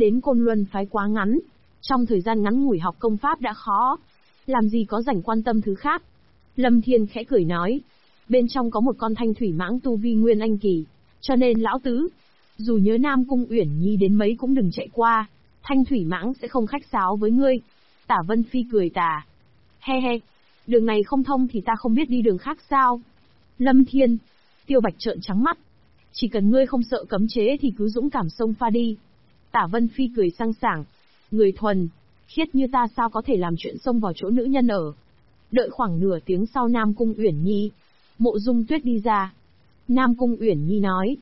đến Côn Luân phái quá ngắn. Trong thời gian ngắn ngủi học công pháp đã khó, làm gì có rảnh quan tâm thứ khác. Lâm Thiên khẽ cười nói, bên trong có một con thanh thủy mãng tu vi nguyên anh kỳ, cho nên lão tứ, dù nhớ Nam Cung Uyển Nhi đến mấy cũng đừng chạy qua, thanh thủy mãng sẽ không khách sáo với ngươi. Tả Vân Phi cười tà, he he, đường này không thông thì ta không biết đi đường khác sao? Lâm Thiên, Tiêu Bạch trợn trắng mắt, chỉ cần ngươi không sợ cấm chế thì cứ dũng cảm xông pha đi. Tả Vân Phi cười sang sảng, người thuần, khiết như ta sao có thể làm chuyện xông vào chỗ nữ nhân ở. Đợi khoảng nửa tiếng sau Nam Cung Uyển Nhi, Mộ Dung Tuyết đi ra. Nam Cung Uyển Nhi nói,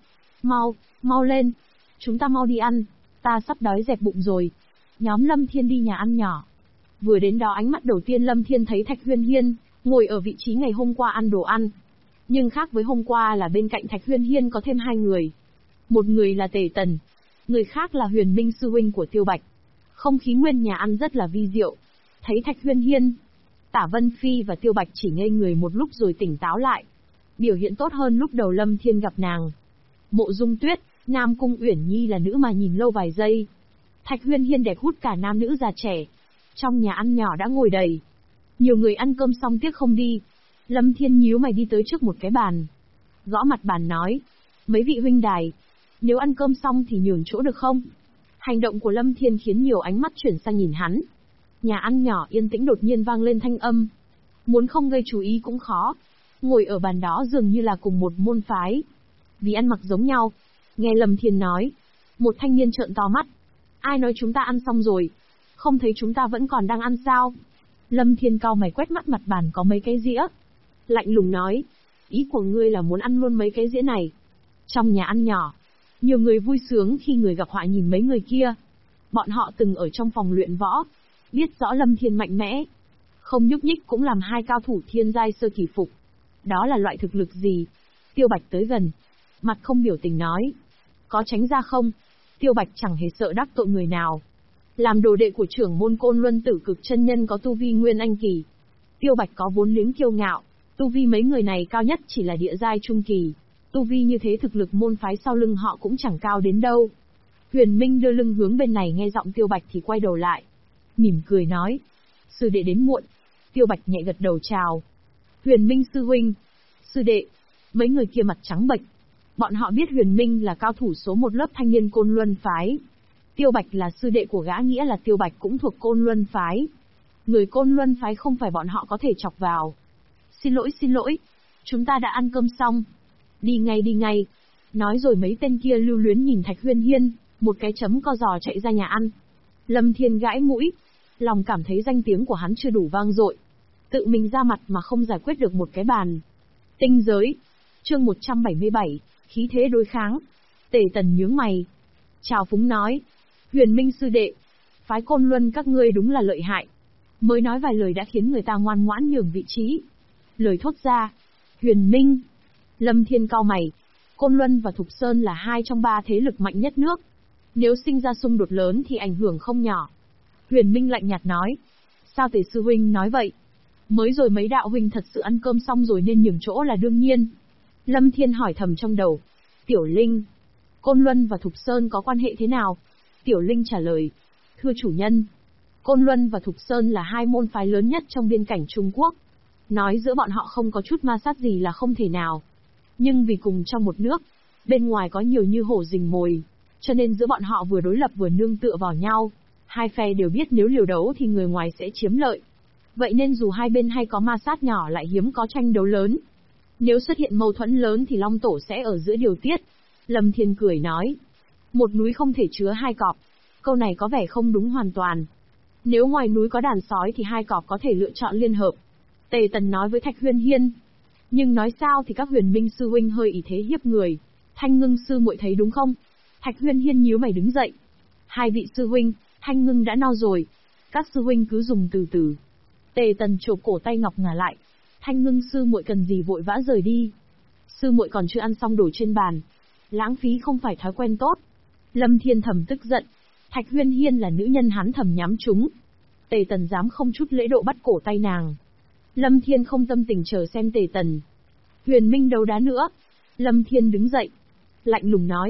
mau lên, chúng ta mau đi ăn, ta sắp đói dẹp bụng rồi. Nhóm Lâm Thiên đi nhà ăn nhỏ. Vừa đến đó ánh mắt đầu tiên Lâm Thiên thấy Thạch Huyên Hiên, ngồi ở vị trí ngày hôm qua ăn đồ ăn. Nhưng khác với hôm qua là bên cạnh Thạch Huyên Hiên có thêm hai người. Một người là Tề Tần, người khác là Huyền Minh sư huynh của Tiêu Bạch. Không khí nguyên nhà ăn rất là vi diệu. Thấy Thạch Huyên Hiên, Tả Vân Phi và Tiêu Bạch chỉ ngây người một lúc rồi tỉnh táo lại. Biểu hiện tốt hơn lúc đầu Lâm Thiên gặp nàng. Mộ Dung Tuyết, Nam Cung Uyển Nhi là nữ mà nhìn lâu vài giây. Thạch Huyên Hiên đẹp hút cả nam nữ già trẻ. Trong nhà ăn nhỏ đã ngồi đầy. Nhiều người ăn cơm xong tiếc không đi. Lâm Thiên nhíu mày đi tới trước một cái bàn. Gõ mặt bàn nói, mấy vị huynh đài, nếu ăn cơm xong thì nhường chỗ được không? Hành động của Lâm Thiên khiến nhiều ánh mắt chuyển sang nhìn hắn. Nhà ăn nhỏ yên tĩnh đột nhiên vang lên thanh âm. Muốn không gây chú ý cũng khó. Ngồi ở bàn đó dường như là cùng một môn phái. Vì ăn mặc giống nhau. Nghe Lâm Thiên nói. Một thanh niên trợn to mắt. Ai nói chúng ta ăn xong rồi? Không thấy chúng ta vẫn còn đang ăn sao? Lâm Thiên cau mày quét mắt mặt bàn có mấy cái dĩa. Lạnh lùng nói. Ý của ngươi là muốn ăn luôn mấy cái dĩa này. Trong nhà ăn nhỏ, nhiều người vui sướng khi người gặp họa nhìn mấy người kia. Bọn họ từng ở trong phòng luyện võ, biết rõ Lâm Thiên mạnh mẽ. Không nhúc nhích cũng làm hai cao thủ thiên giai sơ kỳ phục. Đó là loại thực lực gì? Tiêu Bạch tới gần, mặt không biểu tình nói. Có tránh ra không? Tiêu Bạch chẳng hề sợ đắc tội người nào. Làm đồ đệ của trưởng môn Côn Luân Tử Cực chân nhân có tu vi nguyên anh kỳ. Tiêu Bạch có vốn liếng kiêu ngạo, tu vi mấy người này cao nhất chỉ là địa giai trung kỳ. Tu vi như thế thực lực môn phái sau lưng họ cũng chẳng cao đến đâu. Huyền Minh đưa lưng hướng bên này nghe giọng Tiêu Bạch thì quay đầu lại. Mỉm cười nói. Sư đệ đến muộn. Tiêu Bạch nhẹ gật đầu chào. Huyền Minh sư huynh. Sư đệ. Mấy người kia mặt trắng bệch. Bọn họ biết Huyền Minh là cao thủ số một lớp thanh niên Côn Luân phái. Tiêu Bạch là sư đệ của gã nghĩa là Tiêu Bạch cũng thuộc Côn Luân phái. Người Côn Luân phái không phải bọn họ có thể chọc vào. Xin lỗi. Chúng ta đã ăn cơm xong. Đi ngay. Nói rồi mấy tên kia lưu luyến nhìn Thạch Huyên Hiên, một cái chấm co giò chạy ra nhà ăn. Lâm Thiên gãi mũi, lòng cảm thấy danh tiếng của hắn chưa đủ vang dội. Tự mình ra mặt mà không giải quyết được một cái bàn. Tinh giới. Chương 177, khí thế đối kháng. Tề Tần nhướng mày. Chào phúng nói. Huyền Minh sư đệ. Phái Côn Luân các ngươi đúng là lợi hại. Mới nói vài lời đã khiến người ta ngoan ngoãn nhường vị trí. Lời thốt ra. Huyền Minh. Lâm Thiên cau mày. Côn Luân và Thục Sơn là hai trong ba thế lực mạnh nhất nước. Nếu sinh ra xung đột lớn thì ảnh hưởng không nhỏ. Huyền Minh lạnh nhạt nói. Sao Tề sư huynh nói vậy? Mới rồi mấy đạo huynh thật sự ăn cơm xong rồi nên nhường chỗ là đương nhiên. Lâm Thiên hỏi thầm trong đầu. Tiểu Linh. Côn Luân và Thục Sơn có quan hệ thế nào? Tiểu Linh trả lời. Thưa chủ nhân. Côn Luân và Thục Sơn là hai môn phái lớn nhất trong biên cảnh Trung Quốc. Nói giữa bọn họ không có chút ma sát gì là không thể nào. Nhưng vì cùng trong một nước, bên ngoài có nhiều như hổ rình mồi, cho nên giữa bọn họ vừa đối lập vừa nương tựa vào nhau. Hai phe đều biết nếu liều đấu thì người ngoài sẽ chiếm lợi. Vậy nên dù hai bên hay có ma sát nhỏ lại hiếm có tranh đấu lớn. Nếu xuất hiện mâu thuẫn lớn thì Long Tổ sẽ ở giữa điều tiết. Lâm Thiên cười nói. Một núi không thể chứa hai cọp. Câu này có vẻ không đúng hoàn toàn. Nếu ngoài núi có đàn sói thì hai cọp có thể lựa chọn liên hợp. Tề Tần nói với Thạch Huyên Hiên. Nhưng nói sao thì các Huyền Minh sư huynh hơi ý thế hiếp người. Thanh Ngưng sư muội thấy đúng không? Thạch Huyên Hiên nhíu mày đứng dậy. Hai vị sư huynh, Thanh Ngưng đã no rồi. Các sư huynh cứ dùng từ từ. Tề Tần chộp cổ tay Ngọc Ngà lại. Thanh Ngưng sư muội cần gì vội vã rời đi? Sư muội còn chưa ăn xong đồ trên bàn. Lãng phí không phải thói quen tốt. Lâm Thiên thầm tức giận. Thạch Huyên Hiên là nữ nhân hắn thầm nhắm trúng. Tề Tần dám không chút lễ độ bắt cổ tay nàng. Lâm Thiên không tâm tình chờ xem Tề Tần. Huyền Minh đấu đá nữa. Lâm Thiên đứng dậy. Lạnh lùng nói.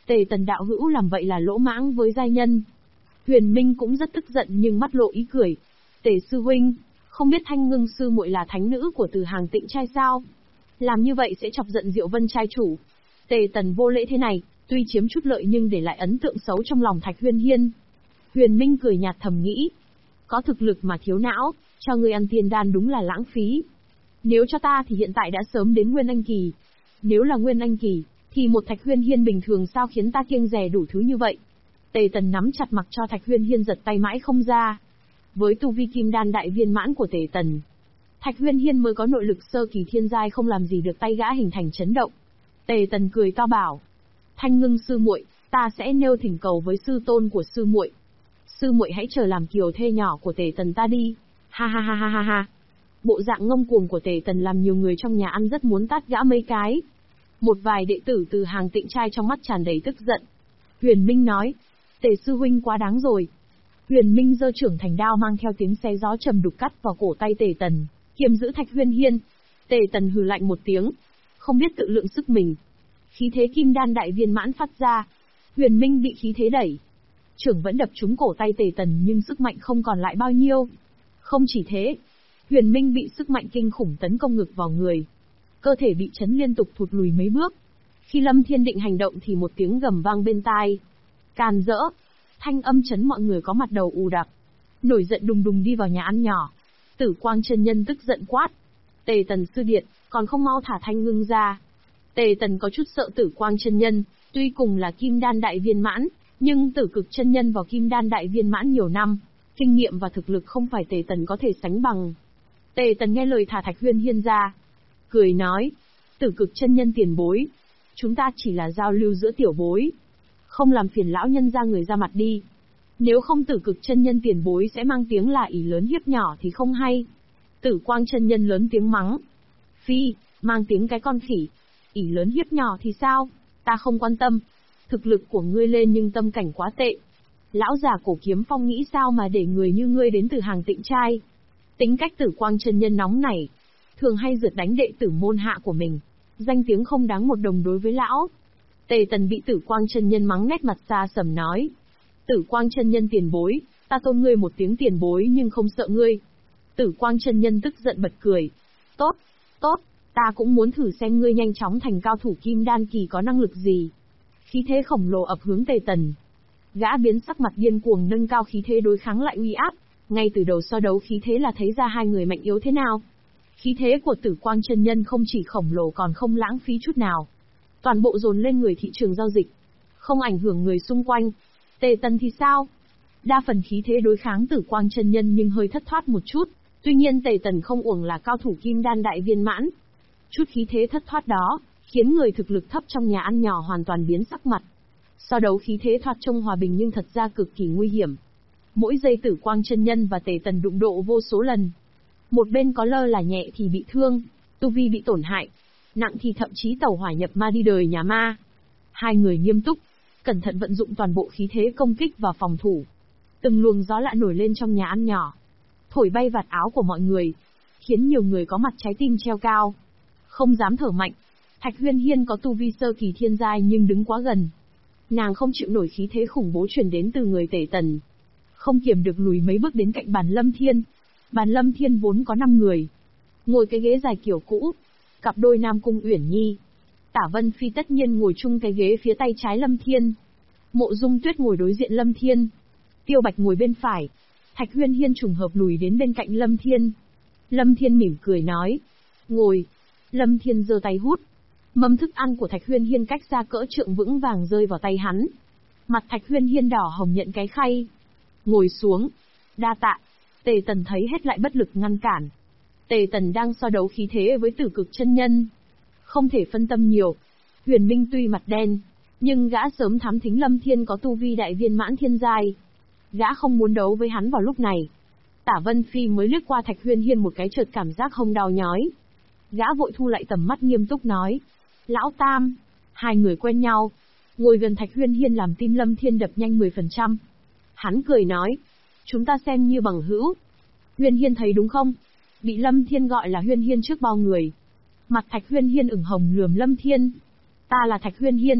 Tề Tần đạo hữu làm vậy là lỗ mãng với giai nhân. Huyền Minh cũng rất tức giận nhưng mắt lộ ý cười. Tề sư huynh, không biết Thanh Ngưng sư muội là thánh nữ của Từ Hàng Tịnh trai sao? Làm như vậy sẽ chọc giận Diệu Vân trai chủ. Tề Tần vô lễ thế này, tuy chiếm chút lợi nhưng để lại ấn tượng xấu trong lòng Thạch Huyên Hiên. Huyền Minh cười nhạt thầm nghĩ. Có thực lực mà thiếu não, cho ngươi ăn tiên đan đúng là lãng phí. Nếu cho ta thì hiện tại đã sớm đến Nguyên Anh Kỳ. Nếu là Nguyên Anh Kỳ, thì một Thạch Huyên Hiên bình thường sao khiến ta kiêng dè đủ thứ như vậy? Tề Tần nắm chặt mặc cho Thạch Huyên Hiên giật tay mãi không ra. Với tu vi kim đan đại viên mãn của Tề Tần, Thạch Huyên Hiên mới có nội lực sơ kỳ thiên giai không làm gì được tay gã hình thành chấn động. Tề Tần cười to bảo: Thanh Ngưng sư muội, ta sẽ nêu thỉnh cầu với sư tôn của sư muội. Sư muội hãy chờ làm kiều thê nhỏ của Tề Tần ta đi. Ha ha ha ha ha ha. Bộ dạng ngông cuồng của Tề Tần làm nhiều người trong nhà ăn rất muốn tát gã mấy cái. Một vài đệ tử Từ Hàng Tịnh trai trong mắt tràn đầy tức giận. Huyền Minh nói: Tề sư huynh quá đáng rồi. Huyền Minh giơ trưởng thành đao mang theo tiếng xé gió trầm đục cắt vào cổ tay Tề Tần, kiềm giữ Thạch Huyên Hiên. Tề Tần hừ lạnh một tiếng, không biết tự lượng sức mình. Khí thế kim đan đại viên mãn phát ra. Huyền Minh bị khí thế đẩy, trưởng vẫn đập trúng cổ tay Tề Tần nhưng sức mạnh không còn lại bao nhiêu. Không chỉ thế, Huyền Minh bị sức mạnh kinh khủng tấn công ngực vào người. Cơ thể bị chấn liên tục thụt lùi mấy bước. Khi Lâm Thiên định hành động thì một tiếng gầm vang bên tai. Càn rỡ. Thanh âm chấn mọi người có mặt đầu ù đặc. Nổi giận đùng đùng đi vào nhà ăn nhỏ. Tử Quang chân nhân tức giận quát: Tề Tần sư điện, còn không mau thả Thanh Ngưng ra. Tề Tần có chút sợ Tử Quang chân nhân, tuy cùng là kim đan đại viên mãn, nhưng Tử Cực chân nhân vào kim đan đại viên mãn nhiều năm, kinh nghiệm và thực lực không phải Tề Tần có thể sánh bằng. Tề Tần nghe lời thả Thạch Huyên Hiên ra, cười nói: Tử Cực chân nhân tiền bối, chúng ta chỉ là giao lưu giữa tiểu bối, không làm phiền lão nhân ra người ra mặt đi. Nếu không Tử Cực chân nhân tiền bối sẽ mang tiếng là ỷ lớn hiếp nhỏ thì không hay. Tử Quang chân nhân lớn tiếng mắng: Phi, mang tiếng cái con khỉ, ỷ lớn hiếp nhỏ thì sao? Ta không quan tâm. Thực lực của ngươi lên nhưng tâm cảnh quá tệ. Lão già Cổ Kiếm Phong nghĩ sao mà để người như ngươi đến Từ Hàng Tịnh trai? Tính cách Tử Quang chân nhân nóng nảy, thường hay rượt đánh đệ tử môn hạ của mình, danh tiếng không đáng một đồng đối với lão. Tề Tần bị Tử Quang chân nhân mắng nét mặt xa sầm nói: Tử Quang chân nhân tiền bối, ta tôn ngươi một tiếng tiền bối nhưng không sợ ngươi. Tử Quang chân nhân tức giận bật cười: Tốt, tốt, ta cũng muốn thử xem ngươi nhanh chóng thành cao thủ kim đan kỳ có năng lực gì. Khí thế khổng lồ ập hướng Tề Tần. Gã biến sắc mặt điên cuồng nâng cao khí thế đối kháng lại uy áp, ngay từ đầu so đấu khí thế là thấy ra hai người mạnh yếu thế nào. Khí thế của Tử Quang chân nhân không chỉ khổng lồ còn không lãng phí chút nào. Toàn bộ dồn lên người thị trường giao dịch, không ảnh hưởng người xung quanh. Tề Tần thì sao? Đa phần khí thế đối kháng Tử Quang chân nhân nhưng hơi thất thoát một chút, tuy nhiên Tề Tần không uổng là cao thủ kim đan đại viên mãn. Chút khí thế thất thoát đó, khiến người thực lực thấp trong nhà ăn nhỏ hoàn toàn biến sắc mặt. So đấu khí thế thoạt trông hòa bình nhưng thật ra cực kỳ nguy hiểm. Mỗi giây Tử Quang chân nhân và Tề Tần đụng độ vô số lần. Một bên có lơ là nhẹ thì bị thương, tu vi bị tổn hại, nặng thì thậm chí tẩu hỏa nhập ma đi đời nhà ma. Hai người nghiêm túc, cẩn thận vận dụng toàn bộ khí thế công kích và phòng thủ. Từng luồng gió lạ nổi lên trong nhà ăn nhỏ, thổi bay vạt áo của mọi người, khiến nhiều người có mặt trái tim treo cao, không dám thở mạnh. Thạch Huyên Hiên có tu vi sơ kỳ thiên giai nhưng đứng quá gần. Nàng không chịu nổi khí thế khủng bố truyền đến từ người Tề Tần, không kiềm được lùi mấy bước đến cạnh bàn Lâm Thiên. Bàn Lâm Thiên vốn có 5 người, ngồi cái ghế dài kiểu cũ, cặp đôi Nam Cung Uyển Nhi, Tả Vân Phi tất nhiên ngồi chung cái ghế phía tay trái Lâm Thiên. Mộ Dung Tuyết ngồi đối diện Lâm Thiên, Tiêu Bạch ngồi bên phải. Thạch Huyên Hiên trùng hợp lùi đến bên cạnh Lâm Thiên. Lâm Thiên mỉm cười nói: Ngồi. Lâm Thiên giơ tay hút. Mâm thức ăn của Thạch Huyên Hiên cách xa cỡ trượng vững vàng rơi vào tay hắn. Mặt Thạch Huyên Hiên đỏ hồng nhận cái khay. Ngồi xuống. Đa tạ. Tề Tần thấy hết lại bất lực ngăn cản. Tề Tần đang so đấu khí thế với Tử Cực chân nhân, không thể phân tâm nhiều. Huyền Minh tuy mặt đen, nhưng gã sớm thám thính Lâm Thiên có tu vi đại viên mãn thiên giai. Gã không muốn đấu với hắn vào lúc này. Tả Vân Phi mới liếc qua Thạch Huyên Hiên một cái chợt cảm giác hông đau nhói. Gã vội thu lại tầm mắt nghiêm túc nói: Lão Tam. Hai người quen nhau. Ngồi gần Thạch Huyên Hiên làm tim Lâm Thiên đập nhanh 10%. Hắn cười nói: Chúng ta xem như bằng hữu. Huyên Hiên thấy đúng không? Bị Lâm Thiên gọi là Huyên Hiên trước bao người. Mặt Thạch Huyên Hiên ửng hồng lườm Lâm Thiên. Ta là Thạch Huyên Hiên.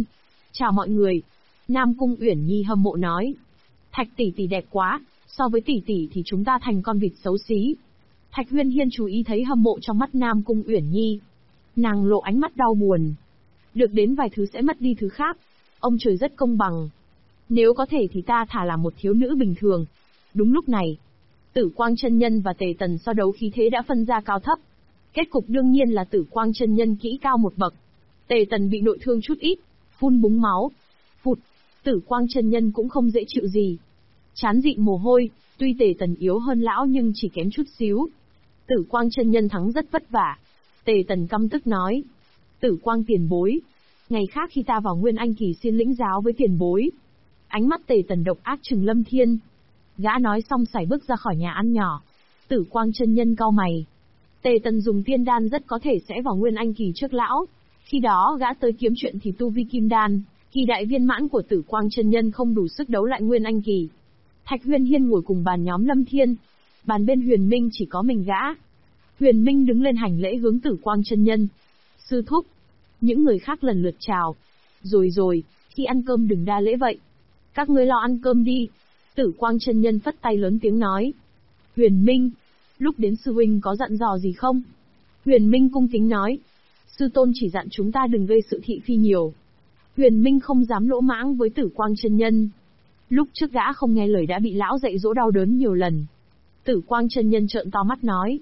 Chào mọi người. Nam Cung Uyển Nhi hâm mộ nói. Thạch tỷ tỷ đẹp quá, so với tỷ tỷ thì chúng ta thành con vịt xấu xí. Thạch Huyên Hiên chú ý thấy hâm mộ trong mắt Nam Cung Uyển Nhi. Nàng lộ ánh mắt đau buồn. Được đến vài thứ sẽ mất đi thứ khác. Ông trời rất công bằng. Nếu có thể thì ta thả là một thiếu nữ bình thường. Đúng lúc này, Tử Quang chân nhân và Tề Tần so đấu khí thế đã phân ra cao thấp. Kết cục đương nhiên là Tử Quang chân nhân kỹ cao một bậc. Tề Tần bị nội thương chút ít, phun búng máu. Phụt, Tử Quang chân nhân cũng không dễ chịu gì. Chán dịn mồ hôi, tuy Tề Tần yếu hơn lão nhưng chỉ kém chút xíu. Tử Quang chân nhân thắng rất vất vả. Tề Tần căm tức nói. Tử Quang tiền bối. Ngày khác khi ta vào Nguyên Anh kỳ xin lĩnh giáo với tiền bối. Ánh mắt Tề Tần độc ác trừng Lâm Thiên. Gã nói xong sải bước ra khỏi nhà ăn nhỏ. Tử Quang chân nhân cau mày. Tề Tần dùng tiên đan rất có thể sẽ vào Nguyên Anh kỳ trước lão. Khi đó gã tới kiếm chuyện thì tu vi kim đan, kỳ đại viên mãn của Tử Quang chân nhân không đủ sức đấu lại Nguyên Anh kỳ. Thạch Huyên Hiên ngồi cùng bàn nhóm Lâm Thiên. Bàn bên Huyền Minh chỉ có mình gã. Huyền Minh đứng lên hành lễ hướng Tử Quang chân nhân. Sư thúc. Những người khác lần lượt chào. Rồi, khi ăn cơm đừng đa lễ vậy. Các ngươi lo ăn cơm đi. Tử Quang chân nhân phất tay lớn tiếng nói. Huyền Minh, lúc đến sư huynh có dặn dò gì không? Huyền Minh cung kính nói. Sư tôn chỉ dặn chúng ta đừng gây sự thị phi nhiều. Huyền Minh không dám lỗ mãng với Tử Quang chân nhân. Lúc trước gã không nghe lời đã bị lão dạy dỗ đau đớn nhiều lần. Tử Quang chân nhân trợn to mắt nói.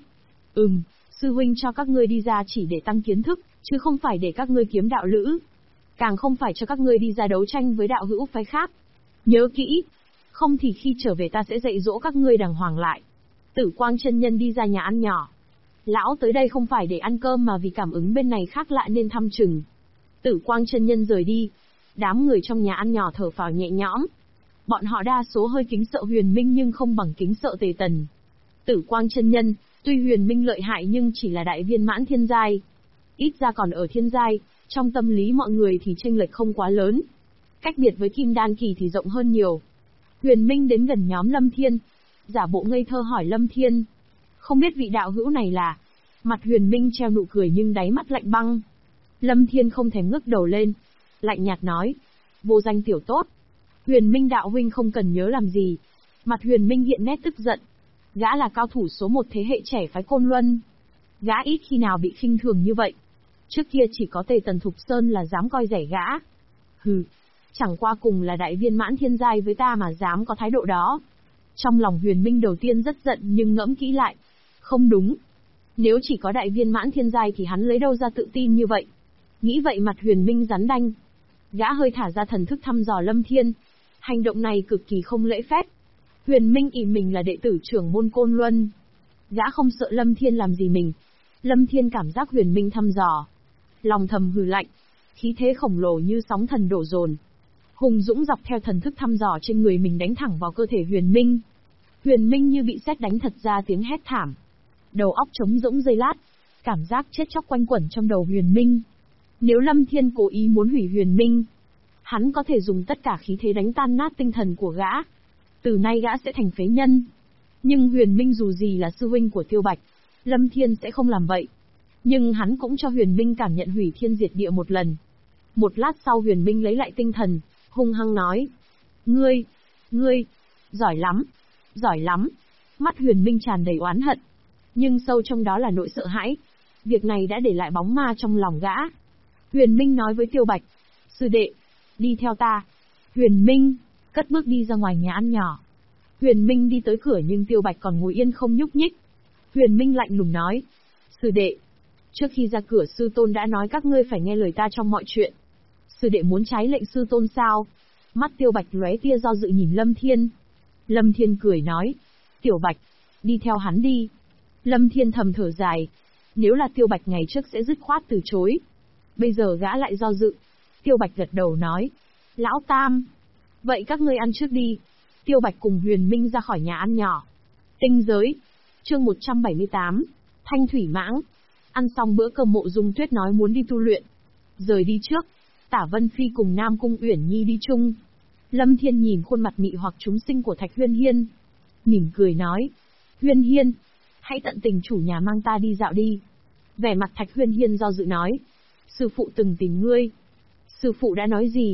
Sư huynh cho các ngươi đi ra chỉ để tăng kiến thức, chứ không phải để các ngươi kiếm đạo lữ. Càng không phải cho các ngươi đi ra đấu tranh với đạo hữu phái khác. Nhớ kỹ, không thì khi trở về ta sẽ dạy dỗ các ngươi đàng hoàng lại. Tử Quang chân nhân đi ra nhà ăn nhỏ. Lão tới đây không phải để ăn cơm mà vì cảm ứng bên này khác lạ nên thăm chừng. Tử Quang chân nhân rời đi. Đám người trong nhà ăn nhỏ thở phào nhẹ nhõm. Bọn họ đa số hơi kính sợ Huyền Minh nhưng không bằng kính sợ Tề Tần. Tử Quang chân nhân, tuy Huyền Minh lợi hại nhưng chỉ là đại viên mãn thiên giai. Ít ra còn ở thiên giai, trong tâm lý mọi người thì chênh lệch không quá lớn. Cách biệt với kim đan kỳ thì rộng hơn nhiều. Huyền Minh đến gần nhóm Lâm Thiên. Giả bộ ngây thơ hỏi Lâm Thiên. Không biết vị đạo hữu này là... Mặt Huyền Minh treo nụ cười nhưng đáy mắt lạnh băng. Lâm Thiên không thèm ngước đầu lên. Lạnh nhạt nói. Vô danh tiểu tốt. Huyền Minh đạo huynh không cần nhớ làm gì. Mặt Huyền Minh hiện nét tức giận. Gã là cao thủ số một thế hệ trẻ phái Côn Luân. Gã ít khi nào bị khinh thường như vậy. Trước kia chỉ có Tề Tần Thục Sơn là dám coi rẻ gã. Hừ, chẳng qua cùng là đại viên mãn thiên giai với ta mà dám có thái độ đó. Trong lòng Huyền Minh đầu tiên rất giận nhưng ngẫm kỹ lại. Không đúng. Nếu chỉ có đại viên mãn thiên giai thì hắn lấy đâu ra tự tin như vậy. Nghĩ vậy mặt Huyền Minh rắn đanh. Gã hơi thả ra thần thức thăm dò Lâm Thiên. Hành động này cực kỳ không lễ phép. Huyền Minh ỷ mình là đệ tử trưởng môn Côn Luân. Gã không sợ Lâm Thiên làm gì mình. Lâm Thiên cảm giác Huyền Minh thăm dò. Lòng thầm hừ lạnh. Khí thế khổng lồ như sóng thần đổ dồn. Hùng dũng dọc theo thần thức thăm dò trên người mình đánh thẳng vào cơ thể Huyền Minh. Huyền Minh như bị sét đánh thật ra tiếng hét thảm. Đầu óc trống rỗng giây lát. Cảm giác chết chóc quanh quẩn trong đầu Huyền Minh. Nếu Lâm Thiên cố ý muốn hủy Huyền Minh, hắn có thể dùng tất cả khí thế đánh tan nát tinh thần của gã. Từ nay gã sẽ thành phế nhân. Nhưng Huyền Minh dù gì là sư huynh của Tiêu Bạch, Lâm Thiên sẽ không làm vậy. Nhưng hắn cũng cho Huyền Minh cảm nhận hủy thiên diệt địa một lần. Một lát sau Huyền Minh lấy lại tinh thần, hung hăng nói. Ngươi, giỏi lắm. Mắt Huyền Minh tràn đầy oán hận. Nhưng sâu trong đó là nỗi sợ hãi. Việc này đã để lại bóng ma trong lòng gã. Huyền Minh nói với Tiêu Bạch. Sư đệ, đi theo ta. Huyền Minh, cất bước đi ra ngoài nhà ăn nhỏ. Huyền Minh đi tới cửa nhưng Tiêu Bạch còn ngồi yên không nhúc nhích. Huyền Minh lạnh lùng nói. Sư đệ, trước khi ra cửa sư tôn đã nói các ngươi phải nghe lời ta trong mọi chuyện. Sư đệ muốn trái lệnh sư tôn sao? Mắt Tiêu Bạch lóe tia do dự nhìn Lâm Thiên. Lâm Thiên cười nói. Tiểu Bạch, đi theo hắn đi. Lâm Thiên thầm thở dài. Nếu là Tiêu Bạch ngày trước sẽ dứt khoát từ chối. Bây giờ gã lại do dự. Tiêu Bạch gật đầu nói. Lão Tam. Vậy các ngươi ăn trước đi. Tiêu Bạch cùng Huyền Minh ra khỏi nhà ăn nhỏ. Tinh giới. Chương 178. Thanh thủy mãng. Ăn xong bữa cơm Mộ Dung Tuyết nói muốn đi tu luyện. Rời đi trước. Tả Vân Phi cùng Nam Cung Uyển Nhi đi chung. Lâm Thiên nhìn khuôn mặt mị hoặc chúng sinh của Thạch Huyên Hiên. Mỉm cười nói. Huyên Hiên, hãy tận tình chủ nhà mang ta đi dạo đi. Vẻ mặt Thạch Huyên Hiên do dự nói. Sư phụ từng tìm ngươi. Sư phụ đã nói gì?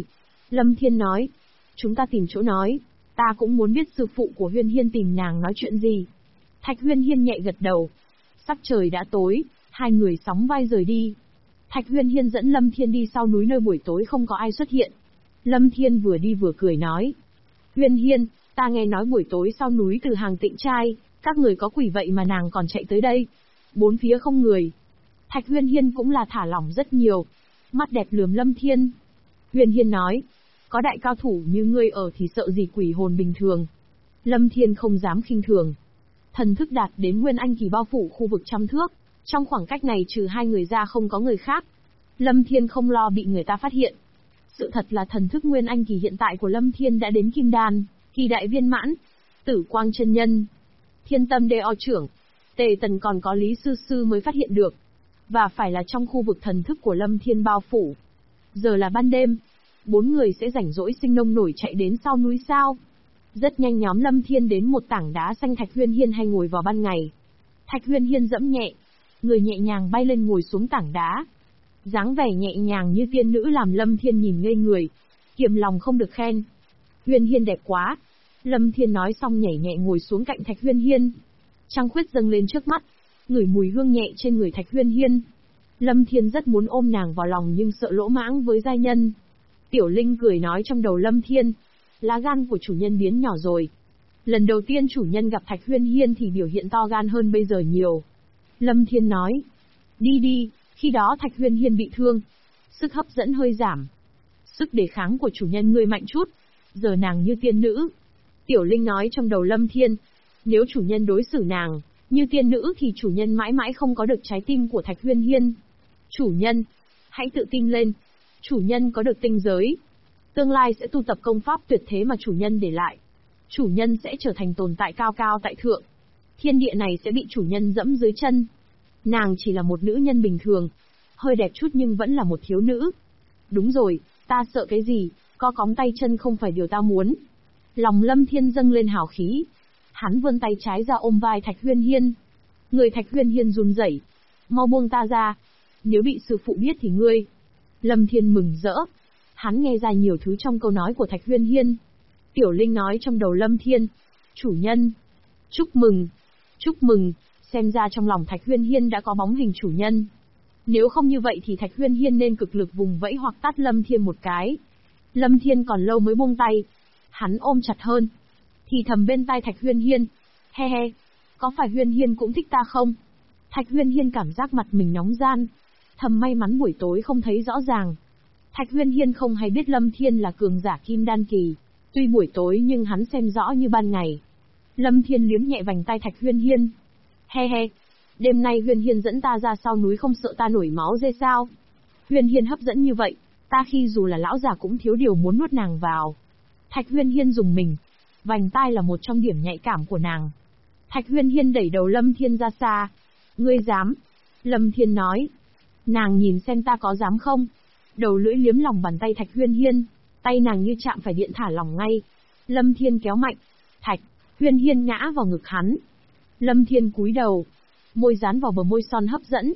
Lâm Thiên nói, chúng ta tìm chỗ nói, ta cũng muốn biết sư phụ của Huyên Hiên tìm nàng nói chuyện gì. Thạch Huyên Hiên nhẹ gật đầu. Sắc trời đã tối, hai người sóng vai rời đi. Thạch Huyên Hiên dẫn Lâm Thiên đi sau núi nơi buổi tối không có ai xuất hiện. Lâm Thiên vừa đi vừa cười nói, Huyên Hiên, ta nghe nói buổi tối sau núi từ hàng Tịnh Trai, các người có quỷ vậy mà nàng còn chạy tới đây. Bốn phía không người. Thạch Huyên Hiên cũng là thả lỏng rất nhiều. Mắt đẹp lườm Lâm Thiên. Huyên Hiên nói, có đại cao thủ như ngươi ở thì sợ gì quỷ hồn bình thường. Lâm Thiên không dám khinh thường. Thần thức đạt đến Nguyên Anh kỳ bao phủ khu vực trăm thước. Trong khoảng cách này trừ hai người ra không có người khác. Lâm Thiên không lo bị người ta phát hiện. Sự thật là thần thức Nguyên Anh kỳ hiện tại của Lâm Thiên đã đến Kim Đan, kỳ đại viên mãn. Tử Quang chân nhân, Thiên Tâm Đê O trưởng, Tề Tần còn có Lý Sư Sư mới phát hiện được. Và phải là trong khu vực thần thức của Lâm Thiên bao phủ. Giờ là ban đêm. Bốn người sẽ rảnh rỗi sinh nông nổi chạy đến sau núi sao. Rất nhanh nhóm Lâm Thiên đến một tảng đá xanh Thạch Huyên Hiên hay ngồi vào ban ngày. Thạch Huyên Hiên dẫm nhẹ. Người nhẹ nhàng bay lên ngồi xuống tảng đá. Dáng vẻ nhẹ nhàng như tiên nữ làm Lâm Thiên nhìn ngây người. Kiềm lòng không được khen. Huyên Hiên đẹp quá. Lâm Thiên nói xong nhảy nhẹ ngồi xuống cạnh Thạch Huyên Hiên. Trăng khuyết dâng lên trước mắt. Ngửi mùi hương nhẹ trên người Thạch Huyên Hiên. Lâm Thiên rất muốn ôm nàng vào lòng nhưng sợ lỗ mãng với giai nhân. Tiểu Linh cười nói trong đầu Lâm Thiên. Lá gan của chủ nhân biến nhỏ rồi. Lần đầu tiên chủ nhân gặp Thạch Huyên Hiên thì biểu hiện to gan hơn bây giờ nhiều. Lâm Thiên nói. Đi đi, khi đó Thạch Huyên Hiên bị thương. Sức hấp dẫn hơi giảm. Sức đề kháng của chủ nhân ngươi mạnh chút. Giờ nàng như tiên nữ. Tiểu Linh nói trong đầu Lâm Thiên. Nếu chủ nhân đối xử nàng như tiên nữ thì chủ nhân mãi mãi không có được trái tim của Thạch Huyên Hiên. Chủ nhân, hãy tự tin lên. Chủ nhân có được tinh giới. Tương lai sẽ tu tập công pháp tuyệt thế mà chủ nhân để lại. Chủ nhân sẽ trở thành tồn tại cao cao tại thượng. Thiên địa này sẽ bị chủ nhân dẫm dưới chân. Nàng chỉ là một nữ nhân bình thường. Hơi đẹp chút nhưng vẫn là một thiếu nữ. Đúng rồi, ta sợ cái gì, co cóng tay chân không phải điều ta muốn. Lòng Lâm Thiên dâng lên hào khí. Hắn vươn tay trái ra ôm vai Thạch Huyên Hiên. Người Thạch Huyên Hiên run rẩy. Mau buông ta ra. Nếu bị sư phụ biết thì ngươi. Lâm Thiên mừng rỡ. Hắn nghe ra nhiều thứ trong câu nói của Thạch Huyên Hiên. Tiểu Linh nói trong đầu Lâm Thiên. Chủ nhân. Chúc mừng. Chúc mừng. Xem ra trong lòng Thạch Huyên Hiên đã có bóng hình chủ nhân. Nếu không như vậy thì Thạch Huyên Hiên nên cực lực vùng vẫy hoặc tát Lâm Thiên một cái. Lâm Thiên còn lâu mới buông tay. Hắn ôm chặt hơn. Thì thầm bên tai Thạch Huyên Hiên. He he. Có phải Huyên Hiên cũng thích ta không? Thạch Huyên Hiên cảm giác mặt mình nóng gian. Thầm may mắn buổi tối không thấy rõ ràng. Thạch Huyên Hiên không hay biết Lâm Thiên là cường giả kim đan kỳ. Tuy buổi tối nhưng hắn xem rõ như ban ngày. Lâm Thiên liếm nhẹ vành tay Thạch Huyên Hiên. He he. Đêm nay Huyên Hiên dẫn ta ra sau núi không sợ ta nổi máu dê sao? Huyên Hiên hấp dẫn như vậy, ta khi dù là lão già cũng thiếu điều muốn nuốt nàng vào. Thạch Huyên Hiên dùng mình. Vành tai là một trong điểm nhạy cảm của nàng. Thạch Huyên Hiên đẩy đầu Lâm Thiên ra xa. Ngươi dám? Lâm Thiên nói. Nàng nhìn xem ta có dám không? Đầu lưỡi liếm lòng bàn tay Thạch Huyên Hiên. Tay nàng như chạm phải điện thả lỏng ngay. Lâm Thiên kéo mạnh. Thạch Huyên Hiên ngã vào ngực hắn. Lâm Thiên cúi đầu. Môi dán vào bờ môi son hấp dẫn.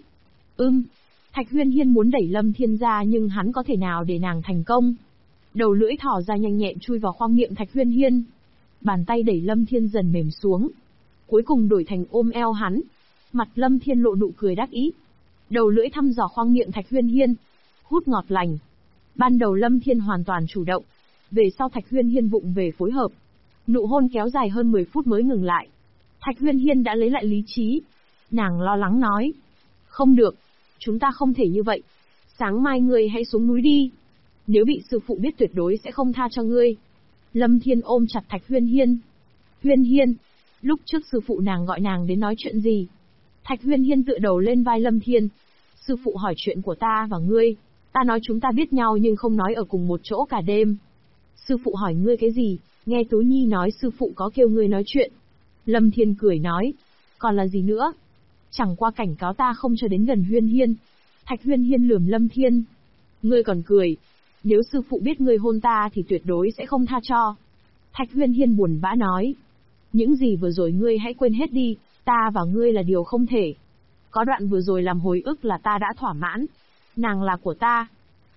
Thạch Huyên Hiên muốn đẩy Lâm Thiên ra nhưng hắn có thể nào để nàng thành công. Đầu lưỡi thỏ ra nhanh nhẹn chui vào khoang miệng Thạch Huyên Hiên. Bàn tay đẩy Lâm Thiên dần mềm xuống. Cuối cùng đổi thành ôm eo hắn. Mặt Lâm Thiên lộ nụ cười đắc ý. Đầu lưỡi thăm dò khoang miệng Thạch Huyên Hiên. Hút ngọt lành. Ban đầu Lâm Thiên hoàn toàn chủ động. Về sau Thạch Huyên Hiên vụng về phối hợp. Nụ hôn kéo dài hơn 10 phút mới ngừng lại. Thạch Huyên Hiên đã lấy lại lý trí. Nàng lo lắng nói. Không được. Chúng ta không thể như vậy. Sáng mai ngươi hãy xuống núi đi. Nếu bị sư phụ biết tuyệt đối sẽ không tha cho ngươi. Lâm Thiên ôm chặt Thạch Huyên Hiên. Huyên Hiên. Lúc trước sư phụ nàng gọi nàng đến nói chuyện gì? Thạch Huyên Hiên tựa đầu lên vai Lâm Thiên. Sư phụ hỏi chuyện của ta và ngươi. Ta nói chúng ta biết nhau nhưng không nói ở cùng một chỗ cả đêm. Sư phụ hỏi ngươi cái gì? Nghe Tú Nhi nói sư phụ có kêu ngươi nói chuyện. Lâm Thiên cười nói. Còn là gì nữa? Chẳng qua cảnh cáo ta không cho đến gần Huyên Hiên. Thạch Huyên Hiên lườm Lâm Thiên. Ngươi còn cười. Nếu sư phụ biết ngươi hôn ta thì tuyệt đối sẽ không tha cho. Thạch Huyên Hiên buồn bã nói. Những gì vừa rồi ngươi hãy quên hết đi, ta và ngươi là điều không thể. Có đoạn vừa rồi làm hồi ức là ta đã thỏa mãn. Nàng là của ta.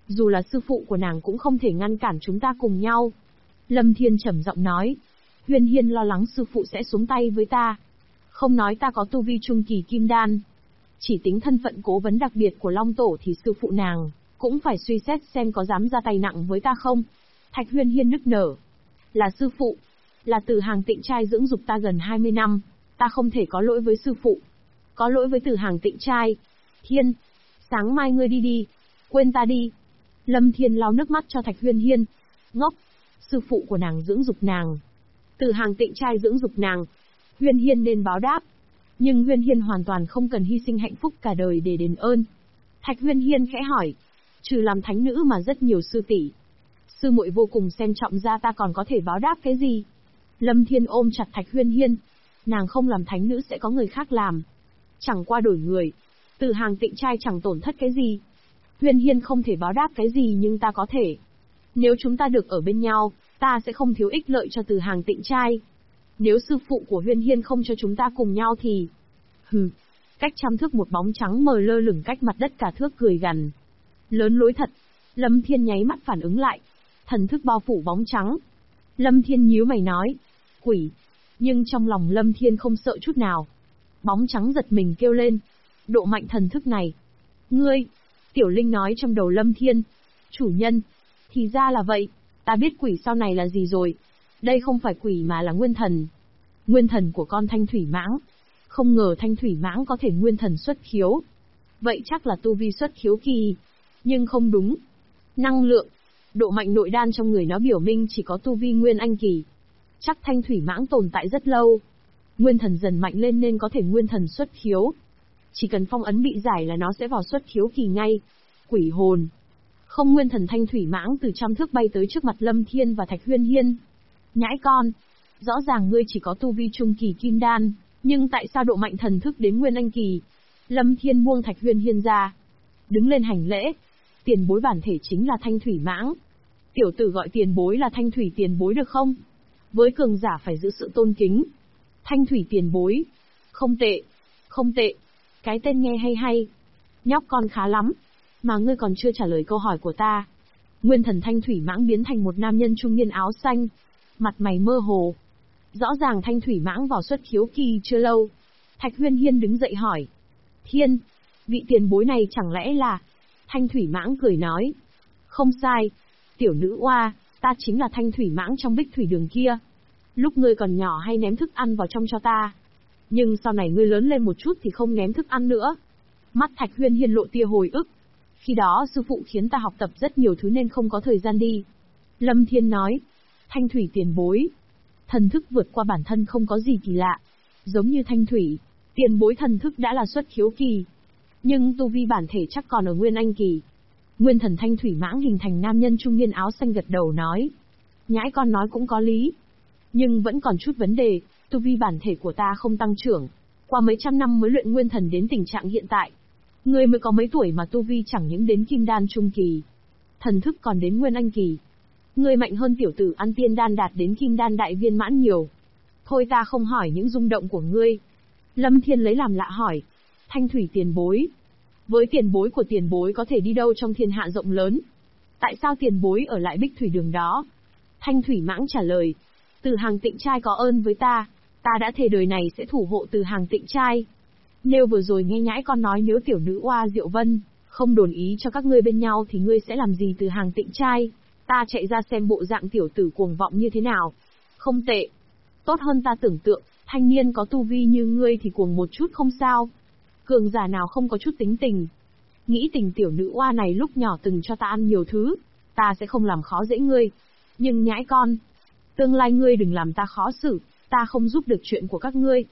Dù là sư phụ của nàng cũng không thể ngăn cản chúng ta cùng nhau. Lâm Thiên trầm giọng nói. Huyên Hiên lo lắng sư phụ sẽ xuống tay với ta. Không nói ta có tu vi trung kỳ kim đan. Chỉ tính thân phận cố vấn đặc biệt của Long Tổ thì sư phụ nàng cũng phải suy xét xem có dám ra tay nặng với ta không. Thạch Huyên Hiên nức nở. Là sư phụ. Là Từ Hàng Tịnh trai dưỡng dục ta gần 20 năm. Ta không thể có lỗi với sư phụ. Có lỗi với Từ Hàng Tịnh trai. Thiên. Sáng mai ngươi đi đi. Quên ta đi. Lâm Thiên lau nước mắt cho Thạch Huyên Hiên. Ngốc. Sư phụ của nàng dưỡng dục nàng. Từ Hàng Tịnh trai dưỡng dục nàng. Huyên Hiên nên báo đáp. Nhưng Huyên Hiên hoàn toàn không cần hy sinh hạnh phúc cả đời để đền ơn. Thạch Huyên Hiên khẽ hỏi. Trừ làm thánh nữ mà rất nhiều sư tỷ, sư muội vô cùng xem trọng ra, ta còn có thể báo đáp cái gì? Lâm Thiên ôm chặt Thạch Huyên Hiên. Nàng không làm thánh nữ sẽ có người khác làm. Chẳng qua đổi người. Từ Hàng Tịnh trai chẳng tổn thất cái gì. Huyên Hiên không thể báo đáp cái gì nhưng ta có thể. Nếu chúng ta được ở bên nhau, ta sẽ không thiếu ích lợi cho Từ Hàng Tịnh trai. Nếu sư phụ của Huyên Hiên không cho chúng ta cùng nhau thì... Hừ. Cách 100 thước một bóng trắng mờ lơ lửng cách mặt đất cả thước cười gằn. Lớn lối thật. Lâm Thiên nháy mắt phản ứng lại. Thần thức bao phủ bóng trắng. Lâm Thiên nhíu mày nói. Quỷ. Nhưng trong lòng Lâm Thiên không sợ chút nào. Bóng trắng giật mình kêu lên. Độ mạnh thần thức này. Ngươi. Tiểu Linh nói trong đầu Lâm Thiên. Chủ nhân. Thì ra là vậy. Ta biết quỷ sau này là gì rồi. Đây không phải quỷ mà là nguyên thần. Nguyên thần của con thanh thủy mãng. Không ngờ thanh thủy mãng có thể nguyên thần xuất khiếu. Vậy chắc là tu vi xuất khiếu kỳ. Nhưng không đúng. Năng lượng, độ mạnh nội đan trong người nó biểu minh chỉ có tu vi nguyên anh kỳ. Chắc thanh thủy mãng tồn tại rất lâu. Nguyên thần dần mạnh lên nên có thể nguyên thần xuất khiếu. Chỉ cần phong ấn bị giải là nó sẽ vào xuất khiếu kỳ ngay. Quỷ hồn. Không, nguyên thần thanh thủy mãng từ 100 thước bay tới trước mặt Lâm Thiên và Thạch Huyên Hiên. Nhãi con. Rõ ràng ngươi chỉ có tu vi trung kỳ kim đan, nhưng tại sao độ mạnh thần thức đến nguyên anh kỳ? Lâm Thiên buông Thạch Huyên Hiên ra. Đứng lên hành lễ. Tiền bối bản thể chính là thanh thủy mãng. Tiểu tử gọi tiền bối là thanh thủy tiền bối được không? Với cường giả phải giữ sự tôn kính. Thanh thủy tiền bối. Không tệ. Không tệ. Cái tên nghe hay hay. Nhóc con khá lắm. Mà ngươi còn chưa trả lời câu hỏi của ta. Nguyên thần thanh thủy mãng biến thành một nam nhân trung niên áo xanh. Mặt mày mơ hồ. Rõ ràng thanh thủy mãng vào xuất khiếu kỳ chưa lâu. Thạch Huyên Hiên đứng dậy hỏi. Thiên. Vị tiền bối này chẳng lẽ là... Thanh thủy mãng cười nói. Không sai. Tiểu nữ oa, ta chính là thanh thủy mãng trong bích thủy đường kia. Lúc ngươi còn nhỏ hay ném thức ăn vào trong cho ta. Nhưng sau này ngươi lớn lên một chút thì không ném thức ăn nữa. Mắt Thạch Huyên Hiên lộ tia hồi ức. Khi đó sư phụ khiến ta học tập rất nhiều thứ nên không có thời gian đi. Lâm Thiên nói. Thanh thủy tiền bối. Thần thức vượt qua bản thân không có gì kỳ lạ. Giống như thanh thủy, tiền bối thần thức đã là xuất khiếu kỳ. Nhưng tu vi bản thể chắc còn ở nguyên anh kỳ. Nguyên thần thanh thủy mãng hình thành nam nhân trung niên áo xanh gật đầu nói. Nhãi con nói cũng có lý. Nhưng vẫn còn chút vấn đề, tu vi bản thể của ta không tăng trưởng. Qua mấy trăm năm mới luyện nguyên thần đến tình trạng hiện tại. Ngươi mới có mấy tuổi mà tu vi chẳng những đến kim đan trung kỳ. Thần thức còn đến nguyên anh kỳ. Ngươi mạnh hơn tiểu tử ăn tiên đan đạt đến kim đan đại viên mãn nhiều. Thôi ta không hỏi những rung động của ngươi. Lâm Thiên lấy làm lạ hỏi. Thanh thủy tiền bối. Với tiền bối của tiền bối có thể đi đâu trong thiên hạ rộng lớn? Tại sao tiền bối ở lại bích thủy đường đó? Thanh thủy mãng trả lời. Từ Hàng Tịnh trai có ơn với ta. Ta đã thề đời này sẽ thủ hộ Từ Hàng Tịnh trai. Nếu vừa rồi nghe nhãi con nói nếu tiểu nữ oa Diệu Vân không đồn ý cho các ngươi bên nhau thì ngươi sẽ làm gì Từ Hàng Tịnh trai? Ta chạy ra xem bộ dạng tiểu tử cuồng vọng như thế nào. Không tệ. Tốt hơn ta tưởng tượng, thanh niên có tu vi như ngươi thì cuồng một chút không sao. Cường giả nào không có chút tính tình. Nghĩ tình tiểu nữ oa này lúc nhỏ từng cho ta ăn nhiều thứ. Ta sẽ không làm khó dễ ngươi. Nhưng nhãi con. Tương lai ngươi đừng làm ta khó xử. Ta không giúp được chuyện của các ngươi.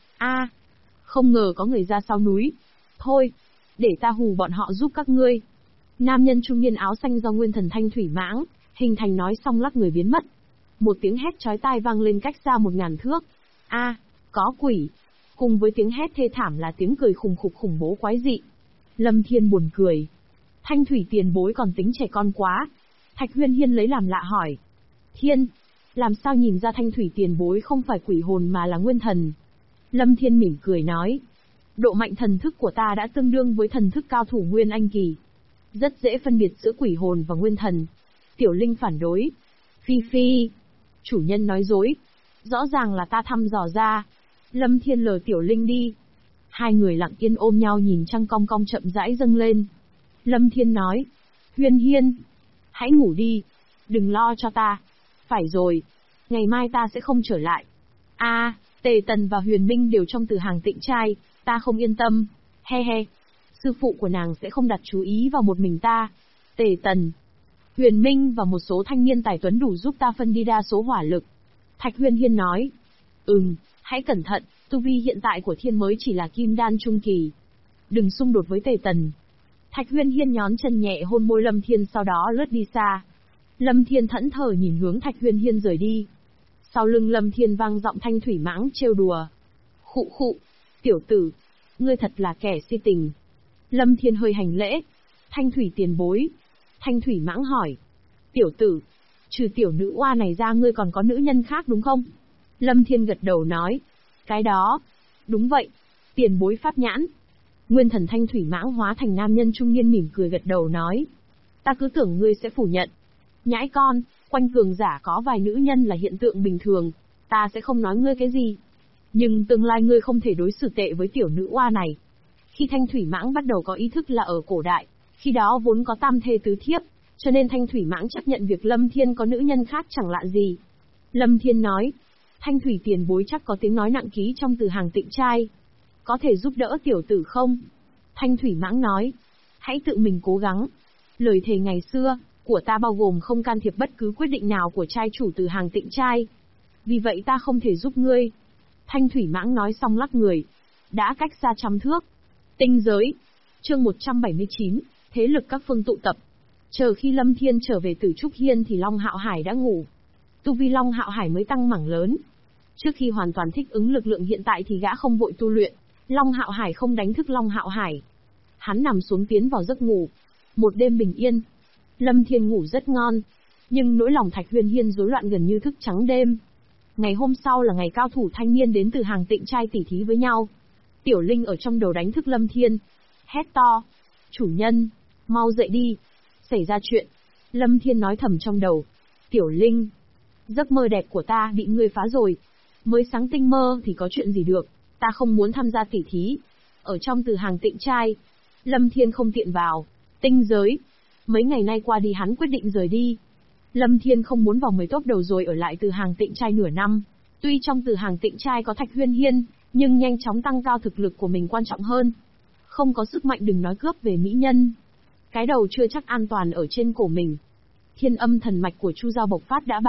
Không ngờ có người ra sau núi. Thôi. Để ta hù bọn họ giúp các ngươi. Nam nhân trung niên áo xanh do nguyên thần thanh thủy mãng hình thành nói xong lắc người biến mất. Một tiếng hét chói tai vang lên cách xa 1000 thước. Có quỷ. Cùng với tiếng hét thê thảm là tiếng cười khủng khục khủng bố quái dị. Lâm Thiên buồn cười. Thanh thủy tiền bối còn tính trẻ con quá. Thạch Huyên Hiên lấy làm lạ hỏi. Thiên, làm sao nhìn ra thanh thủy tiền bối không phải quỷ hồn mà là nguyên thần? Lâm Thiên mỉm cười nói. Độ mạnh thần thức của ta đã tương đương với thần thức cao thủ nguyên anh kỳ. rất dễ phân biệt giữa quỷ hồn và nguyên thần. Tiểu Linh phản đối. Phi phi, chủ nhân nói dối. Rõ ràng là ta thăm dò ra. Lâm Thiên lờ Tiểu Linh đi. Hai người lặng yên ôm nhau nhìn trăng cong cong chậm rãi dâng lên. Lâm Thiên nói. Huyên Hiên, hãy ngủ đi. Đừng lo cho ta. Phải rồi. Ngày mai ta sẽ không trở lại. Tề Tần và Huyền Minh đều trong Từ Hàng Tịnh Trai. Ta không yên tâm. He he. Sư phụ của nàng sẽ không đặt chú ý vào một mình ta. Tề Tần, Huyền Minh và một số thanh niên tài tuấn đủ giúp ta phân đi đa số hỏa lực. Thạch Huyên Hiên nói. Hãy cẩn thận, tu vi hiện tại của Thiên mới chỉ là kim đan trung kỳ. Đừng xung đột với Tề Tần. Thạch Huyên Hiên nhón chân nhẹ hôn môi Lâm Thiên sau đó lướt đi xa. Lâm Thiên thẫn thờ nhìn hướng Thạch Huyên Hiên rời đi. Sau lưng Lâm Thiên vang giọng Thanh Thủy Mãng trêu đùa. Khụ khụ, tiểu tử, ngươi thật là kẻ si tình. Lâm Thiên hơi hành lễ. Thanh Thủy tiền bối. Thanh Thủy Mãng hỏi. Tiểu tử, trừ tiểu nữ oa này ra ngươi còn có nữ nhân khác đúng không? Lâm Thiên gật đầu nói. Cái đó. Đúng vậy. Tiền bối pháp nhãn. Nguyên thần Thanh Thủy Mãng hóa thành nam nhân trung niên mỉm cười gật đầu nói. Ta cứ tưởng ngươi sẽ phủ nhận. Nhãi con, quanh cường giả có vài nữ nhân là hiện tượng bình thường. Ta sẽ không nói ngươi cái gì. Nhưng tương lai ngươi không thể đối xử tệ với tiểu nữ oa này. Khi Thanh Thủy Mãng bắt đầu có ý thức là ở cổ đại, khi đó vốn có tam thê tứ thiếp, cho nên Thanh Thủy Mãng chấp nhận việc Lâm Thiên có nữ nhân khác chẳng lạ gì. Lâm Thiên nói, Thanh Thủy tiền bối chắc có tiếng nói nặng ký trong Từ Hàng Tịnh Trai. Có thể giúp đỡ tiểu tử không? Thanh Thủy Mãng nói, hãy tự mình cố gắng. Lời thề ngày xưa, của ta bao gồm không can thiệp bất cứ quyết định nào của trai chủ Từ Hàng Tịnh Trai. Vì vậy ta không thể giúp ngươi. Thanh Thủy Mãng nói xong lắc người. Đã cách xa 100 thước. Tinh giới. Chương 179, thế lực các phương tụ tập. Chờ khi Lâm Thiên trở về Tử Trúc Hiên thì Long Hạo Hải đã ngủ. Tu vi Long Hạo Hải mới tăng mảng lớn. Trước khi hoàn toàn thích ứng lực lượng hiện tại thì gã không vội tu luyện. Long Hạo Hải không đánh thức Long Hạo Hải. Hắn nằm xuống tiến vào giấc ngủ. Một đêm bình yên. Lâm Thiên ngủ rất ngon. Nhưng nỗi lòng Thạch Huyên Hiên rối loạn gần như thức trắng đêm. Ngày hôm sau là ngày cao thủ thanh niên đến từ Hàng Tịnh Trai tỉ thí với nhau. Tiểu Linh ở trong đầu đánh thức Lâm Thiên. Hét to. Chủ nhân, mau dậy đi. Xảy ra chuyện. Lâm Thiên nói thầm trong đầu. Tiểu Linh, giấc mơ đẹp của ta bị ngươi phá rồi. Mới sáng tinh mơ thì có chuyện gì được. Ta không muốn tham gia tỉ thí. Ở trong Từ Hàng Tịnh Trai, Lâm Thiên không tiện vào. Tinh giới. Mấy ngày nay qua đi hắn quyết định rời đi. Lâm Thiên không muốn vào 10 top đầu rồi ở lại Từ Hàng Tịnh Trai nửa năm. Tuy trong Từ Hàng Tịnh Trai có Thạch Huyên Hiên, nhưng nhanh chóng tăng cao thực lực của mình quan trọng hơn. Không có sức mạnh đừng nói cướp về mỹ nhân. Cái đầu chưa chắc an toàn ở trên cổ mình. Thiên âm thần mạch của Chu Giao bộc phát đã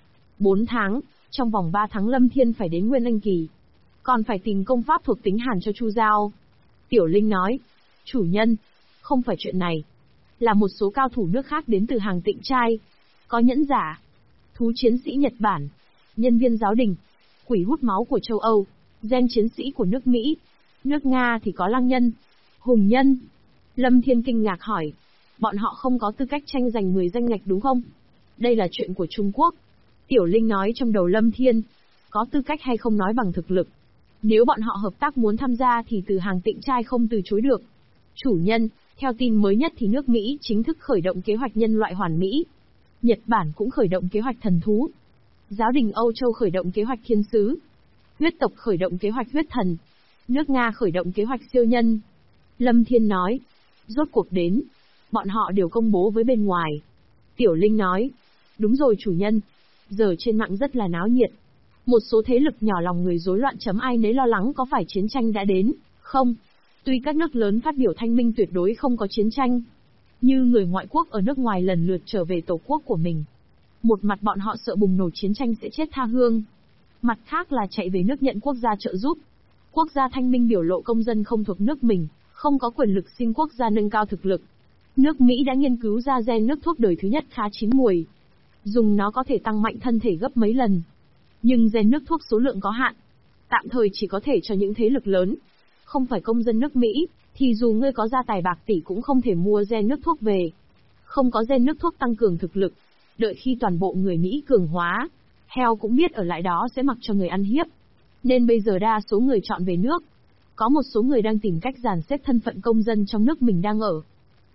4 tháng, trong vòng 3 tháng Lâm Thiên phải đến Nguyên Anh Kỳ. Còn phải tìm công pháp thuộc tính hàn cho Chu Giao. Tiểu Linh nói, chủ nhân, không phải chuyện này. Là một số cao thủ nước khác đến từ Hàng Tịnh Trai. Có nhẫn giả, thú chiến sĩ Nhật Bản, nhân viên giáo đình, quỷ hút máu của châu Âu, gen chiến sĩ của nước Mỹ. Nước Nga thì có lăng nhân, hùng nhân. Lâm Thiên kinh ngạc hỏi, bọn họ không có tư cách tranh giành 10 danh ngạch đúng không? Đây là chuyện của Trung Quốc. Tiểu Linh nói trong đầu Lâm Thiên, có tư cách hay không nói bằng thực lực. Nếu bọn họ hợp tác muốn tham gia thì Từ Hàng Tịnh Trai không từ chối được. Chủ nhân, theo tin mới nhất thì nước Mỹ chính thức khởi động kế hoạch nhân loại hoàn mỹ. Nhật Bản cũng khởi động kế hoạch thần thú. Giáo đình Âu Châu khởi động kế hoạch thiên sứ. Huyết tộc khởi động kế hoạch huyết thần. Nước Nga khởi động kế hoạch siêu nhân. Lâm Thiên nói, rốt cuộc đến. Bọn họ đều công bố với bên ngoài. Tiểu Linh nói, đúng rồi chủ nhân. Giờ trên mạng rất là náo nhiệt. Một số thế lực nhỏ lòng người rối loạn chấm ai nấy lo lắng có phải chiến tranh đã đến, không? Tuy các nước lớn phát biểu thanh minh tuyệt đối không có chiến tranh. Như người ngoại quốc ở nước ngoài lần lượt trở về tổ quốc của mình. Một mặt bọn họ sợ bùng nổ chiến tranh sẽ chết tha hương. Mặt khác là chạy về nước nhận quốc gia trợ giúp. Quốc gia thanh minh biểu lộ công dân không thuộc nước mình, không có quyền lực xin quốc gia nâng cao thực lực. Nước Mỹ đã nghiên cứu ra gen nước thuốc đời thứ nhất khá chín mùi. Dùng nó có thể tăng mạnh thân thể gấp mấy lần. Nhưng gen nước thuốc số lượng có hạn. Tạm thời chỉ có thể cho những thế lực lớn. Không phải công dân nước Mỹ, thì dù ngươi có gia tài bạc tỷ cũng không thể mua gen nước thuốc về. Không có gen nước thuốc tăng cường thực lực. Đợi khi toàn bộ người Mỹ cường hóa, heo cũng biết ở lại đó sẽ mặc cho người ăn hiếp. Nên bây giờ đa số người chọn về nước. Có một số người đang tìm cách dàn xếp thân phận công dân trong nước mình đang ở.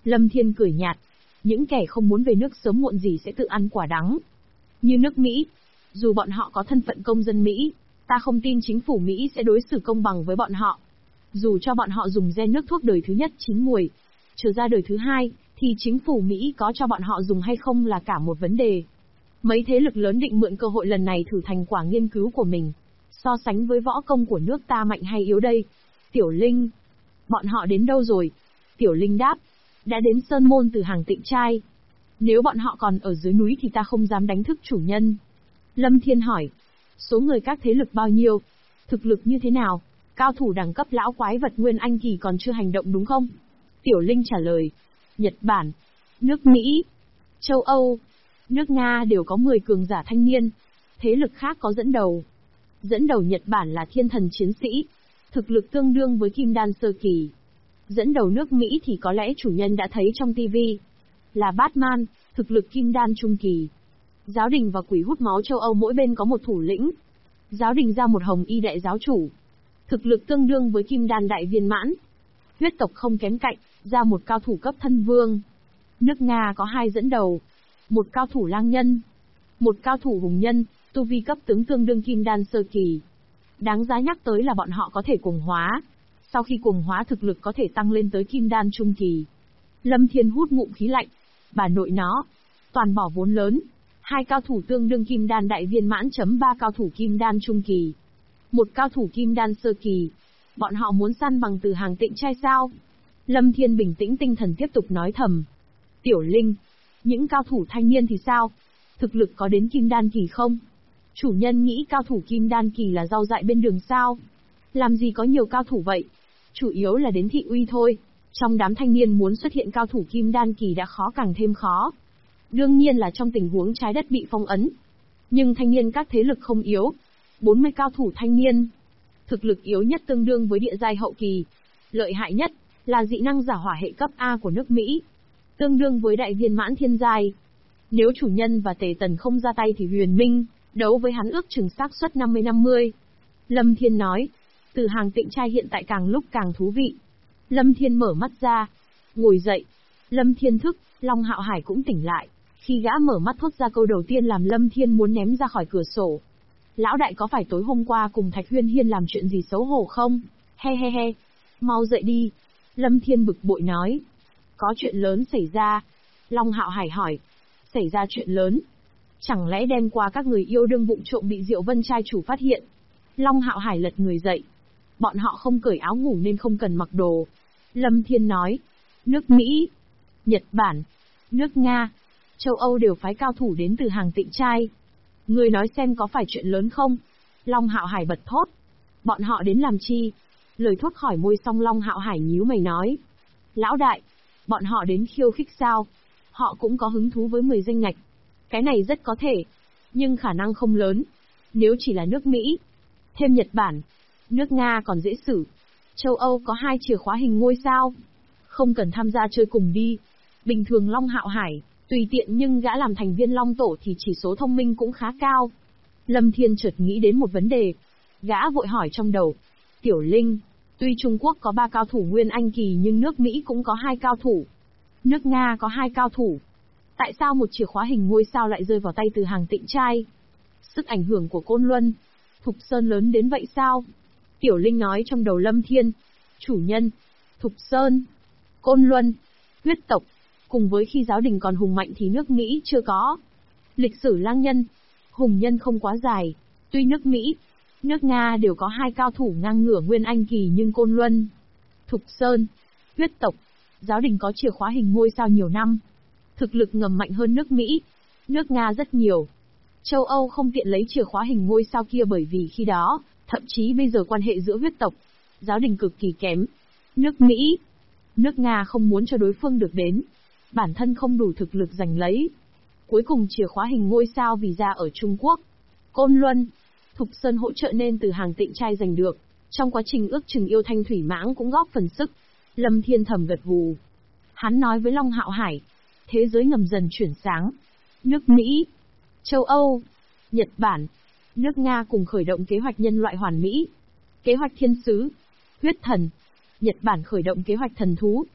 Lâm Thiên cười nhạt. Những kẻ không muốn về nước sớm muộn gì sẽ tự ăn quả đắng. Như nước Mỹ. Dù bọn họ có thân phận công dân Mỹ, ta không tin chính phủ Mỹ sẽ đối xử công bằng với bọn họ. Dù cho bọn họ dùng gen nước thuốc đời thứ nhất chín muồi, trở ra đời thứ hai, thì chính phủ Mỹ có cho bọn họ dùng hay không là cả một vấn đề. Mấy thế lực lớn định mượn cơ hội lần này thử thành quả nghiên cứu của mình. So sánh với võ công của nước ta mạnh hay yếu đây? Tiểu Linh. Bọn họ đến đâu rồi? Tiểu Linh đáp. Đã đến Sơn Môn từ hàng Tịnh Trai. Nếu bọn họ còn ở dưới núi thì ta không dám đánh thức chủ nhân. Lâm Thiên hỏi. Số người các thế lực bao nhiêu? Thực lực như thế nào? Cao thủ đẳng cấp lão quái vật Nguyên Anh Kỳ còn chưa hành động đúng không? Tiểu Linh trả lời. Nhật Bản, nước Mỹ, châu Âu, nước Nga đều có 10 cường giả thanh niên. Thế lực khác có dẫn đầu. Dẫn đầu Nhật Bản là thiên thần chiến sĩ. Thực lực tương đương với Kim Đan sơ kỳ. Dẫn đầu nước Mỹ thì có lẽ chủ nhân đã thấy trong TV. Là Batman, thực lực Kim Đan trung kỳ. Giáo đình và quỷ hút máu châu Âu mỗi bên có một thủ lĩnh. Giáo đình ra một hồng y đại giáo chủ. Thực lực tương đương với Kim Đan đại viên mãn. Huyết tộc không kém cạnh, ra một cao thủ cấp thân vương. Nước Nga có 2 dẫn đầu. Một cao thủ lang nhân. Một cao thủ hùng nhân, tu vi cấp tướng tương đương Kim Đan sơ kỳ. Đáng giá nhắc tới là bọn họ có thể cuồng hóa. Sau khi cuồng hóa thực lực có thể tăng lên tới Kim Đan trung kỳ. Lâm Thiên hút ngụm khí lạnh. Bà nội nó. Toàn bỏ vốn lớn. 2 cao thủ tương đương Kim Đan đại viên mãn chấm 3 cao thủ Kim Đan trung kỳ. Một cao thủ Kim Đan sơ kỳ. Bọn họ muốn săn bằng từ hàng Tịnh Trai sao? Lâm Thiên bình tĩnh tinh thần tiếp tục nói thầm. Tiểu Linh. Những cao thủ thanh niên thì sao? Thực lực có đến Kim Đan kỳ không? Chủ nhân nghĩ cao thủ Kim Đan kỳ là rau dại bên đường sao? Làm gì có nhiều cao thủ vậy? Chủ yếu là đến thị uy thôi. Trong đám thanh niên muốn xuất hiện cao thủ Kim Đan kỳ đã khó càng thêm khó. Đương nhiên là trong tình huống trái đất bị phong ấn. Nhưng thanh niên các thế lực không yếu. 40 cao thủ thanh niên. Thực lực yếu nhất tương đương với địa giai hậu kỳ. Lợi hại nhất là dị năng giả hỏa hệ cấp A của nước Mỹ. Tương đương với đại viên mãn thiên giai. Nếu chủ nhân và Tề Tần không ra tay thì Huyền Minh đấu với hắn ước chừng xác suất 50-50. Lâm Thiên nói. Từ hàng Tịnh Trai hiện tại càng lúc càng thú vị. Lâm Thiên mở mắt ra. Ngồi dậy. Lâm Thiên thức, Long Hạo Hải cũng tỉnh lại. Khi gã mở mắt thốt ra câu đầu tiên làm Lâm Thiên muốn ném ra khỏi cửa sổ. Lão đại có phải tối hôm qua cùng Thạch Huyên Hiên làm chuyện gì xấu hổ không? He he he. Mau dậy đi. Lâm Thiên bực bội nói. Có chuyện lớn xảy ra. Long Hạo Hải hỏi. Xảy ra chuyện lớn? Chẳng lẽ đêm qua các người yêu đương vụng trộm bị Diệu Vân trai chủ phát hiện? Long Hạo Hải lật người dậy. Bọn họ không cởi áo ngủ nên không cần mặc đồ. Lâm Thiên nói. Nước Mỹ, Nhật Bản, nước Nga, châu Âu đều phái cao thủ đến từ hàng Tịnh Trai. Người nói xem có phải chuyện lớn không? Long Hạo Hải bật thốt. Bọn họ đến làm chi? Lời thốt khỏi môi xong Long Hạo Hải nhíu mày nói. Lão đại, bọn họ đến khiêu khích sao? Họ cũng có hứng thú với 10 danh ngạch. Cái này rất có thể, nhưng khả năng không lớn. Nếu chỉ là nước Mỹ, thêm Nhật Bản, nước Nga còn dễ xử. Châu Âu có 2 chìa khóa hình ngôi sao. Không cần tham gia chơi cùng đi. Bình thường Long Hạo Hải, tùy tiện nhưng gã làm thành viên Long Tổ thì chỉ số thông minh cũng khá cao. Lâm Thiên chợt nghĩ đến một vấn đề. Gã vội hỏi trong đầu. Tiểu Linh, tuy Trung Quốc có 3 cao thủ Nguyên Anh kỳ nhưng nước Mỹ cũng có 2 cao thủ. Nước Nga có 2 cao thủ. Tại sao một chìa khóa hình ngôi sao lại rơi vào tay từ hàng Tịnh Trai? Sức ảnh hưởng của Côn Luân, Thục Sơn lớn đến vậy sao? Tiểu Linh nói trong đầu Lâm Thiên. Chủ nhân, Thục Sơn, Côn Luân, huyết tộc, cùng với khi giáo đình còn hùng mạnh thì nước Mỹ chưa có. Lịch sử lang nhân, hùng nhân không quá dài. Tuy nước Mỹ, nước Nga đều có 2 cao thủ ngang ngửa Nguyên Anh kỳ nhưng Côn Luân, Thục Sơn, huyết tộc, giáo đình có chìa khóa hình ngôi sao nhiều năm. Thực lực ngầm mạnh hơn nước Mỹ, nước Nga rất nhiều. Châu Âu không tiện lấy chìa khóa hình ngôi sao kia bởi vì khi đó, thậm chí bây giờ quan hệ giữa huyết tộc, giáo đình cực kỳ kém. Nước Mỹ, nước Nga không muốn cho đối phương được đến. Bản thân không đủ thực lực giành lấy. Cuối cùng chìa khóa hình ngôi sao vì ra ở Trung Quốc. Côn Luân, Thục Sơn hỗ trợ nên từ hàng Tịnh Trai giành được. Trong quá trình ước chừng yêu Thanh Thủy Mãng cũng góp phần sức. Lâm Thiên thầm gật gù. Hắn nói với Long Hạo Hải. Thế giới ngầm dần chuyển sáng. Nước Mỹ, châu Âu, Nhật Bản, nước Nga cùng khởi động kế hoạch nhân loại hoàn mỹ. Kế hoạch thiên sứ, huyết thần. Nhật Bản khởi động kế hoạch thần thú.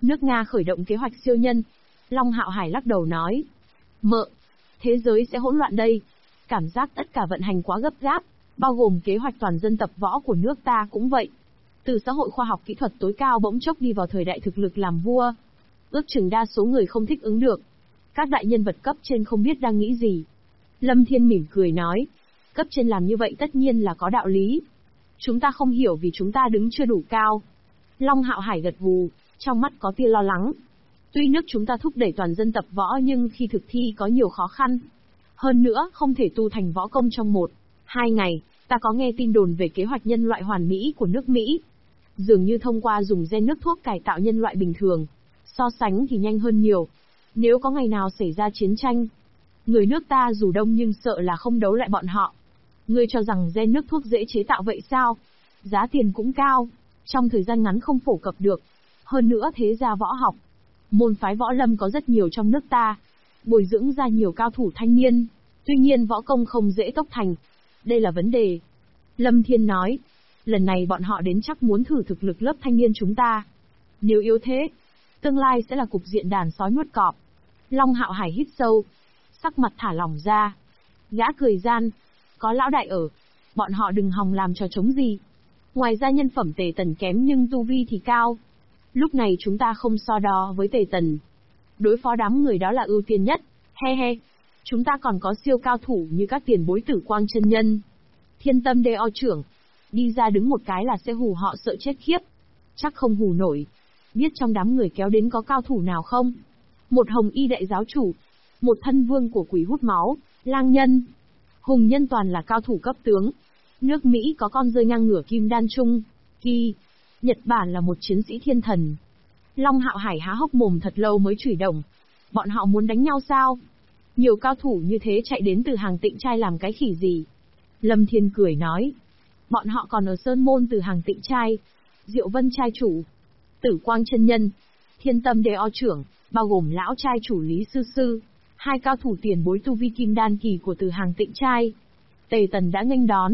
Nước Nga khởi động kế hoạch siêu nhân. Long Hạo Hải lắc đầu nói. Mợ, thế giới sẽ hỗn loạn đây. Cảm giác tất cả vận hành quá gấp gáp, bao gồm kế hoạch toàn dân tập võ của nước ta cũng vậy. Từ xã hội khoa học kỹ thuật tối cao bỗng chốc đi vào thời đại thực lực làm vua. Ước chừng đa số người không thích ứng được. Các đại nhân vật cấp trên không biết đang nghĩ gì. Lâm Thiên mỉm cười nói. Cấp trên làm như vậy tất nhiên là có đạo lý. Chúng ta không hiểu vì chúng ta đứng chưa đủ cao. Long Hạo Hải gật gù, trong mắt có tia lo lắng. Tuy nước chúng ta thúc đẩy toàn dân tập võ nhưng khi thực thi có nhiều khó khăn. Hơn nữa, không thể tu thành võ công trong 1-2 ngày. Ta có nghe tin đồn về kế hoạch nhân loại hoàn mỹ của nước Mỹ. Dường như thông qua dùng gen nước thuốc cải tạo nhân loại bình thường. So sánh thì nhanh hơn nhiều. Nếu có ngày nào xảy ra chiến tranh, người nước ta dù đông nhưng sợ là không đấu lại bọn họ. Ngươi cho rằng gen nước thuốc dễ chế tạo vậy sao? Giá tiền cũng cao, trong thời gian ngắn không phổ cập được. Hơn nữa thế gia võ học, môn phái võ lâm có rất nhiều trong nước ta, bồi dưỡng ra nhiều cao thủ thanh niên. Tuy nhiên võ công không dễ tốc thành. Đây là vấn đề. Lâm Thiên nói, lần này bọn họ đến chắc muốn thử thực lực lớp thanh niên chúng ta. Nếu yếu thế, tương lai sẽ là cục diện đàn sói nuốt cọp. Long Hạo Hải hít sâu, sắc mặt thả lỏng ra. Gã cười gian, có lão đại ở, bọn họ đừng hòng làm trò trống gì. Ngoài ra nhân phẩm Tề Tần kém nhưng tu vi thì cao. Lúc này chúng ta không so đo với Tề Tần. Đối phó đám người đó là ưu tiên nhất, he he. Chúng ta còn có siêu cao thủ như các tiền bối Tử Quang chân nhân, Thiên Tâm Đê O trưởng. Đi ra đứng một cái là sẽ hù họ sợ chết khiếp. Chắc không hù nổi. Biết trong đám người kéo đến có cao thủ nào không? Một Hồng Y đại giáo chủ, một thân vương của quỷ hút máu, Lang Nhân, Hùng Nhân toàn là cao thủ cấp tướng. Nước Mỹ có con rơi ngang ngửa Kim Đan Trung, Kỳ. Nhật Bản là một chiến sĩ thiên thần. Long Hạo Hải há hốc mồm thật lâu mới chửi đồng. Bọn họ muốn đánh nhau sao? Nhiều cao thủ như thế chạy đến từ hàng Tịnh Trai làm cái khỉ gì? Lâm Thiên cười nói. Bọn họ còn ở Sơn Môn từ hàng Tịnh Trai, Diệu Vân Trai chủ, Tử Quang chân nhân, Thiên Tâm Đê O trưởng, bao gồm lão trai chủ Lý Sư Sư, hai cao thủ tiền bối tu vi kim đan kỳ của từ hàng Tịnh Trai. Tề Tần đã nghênh đón.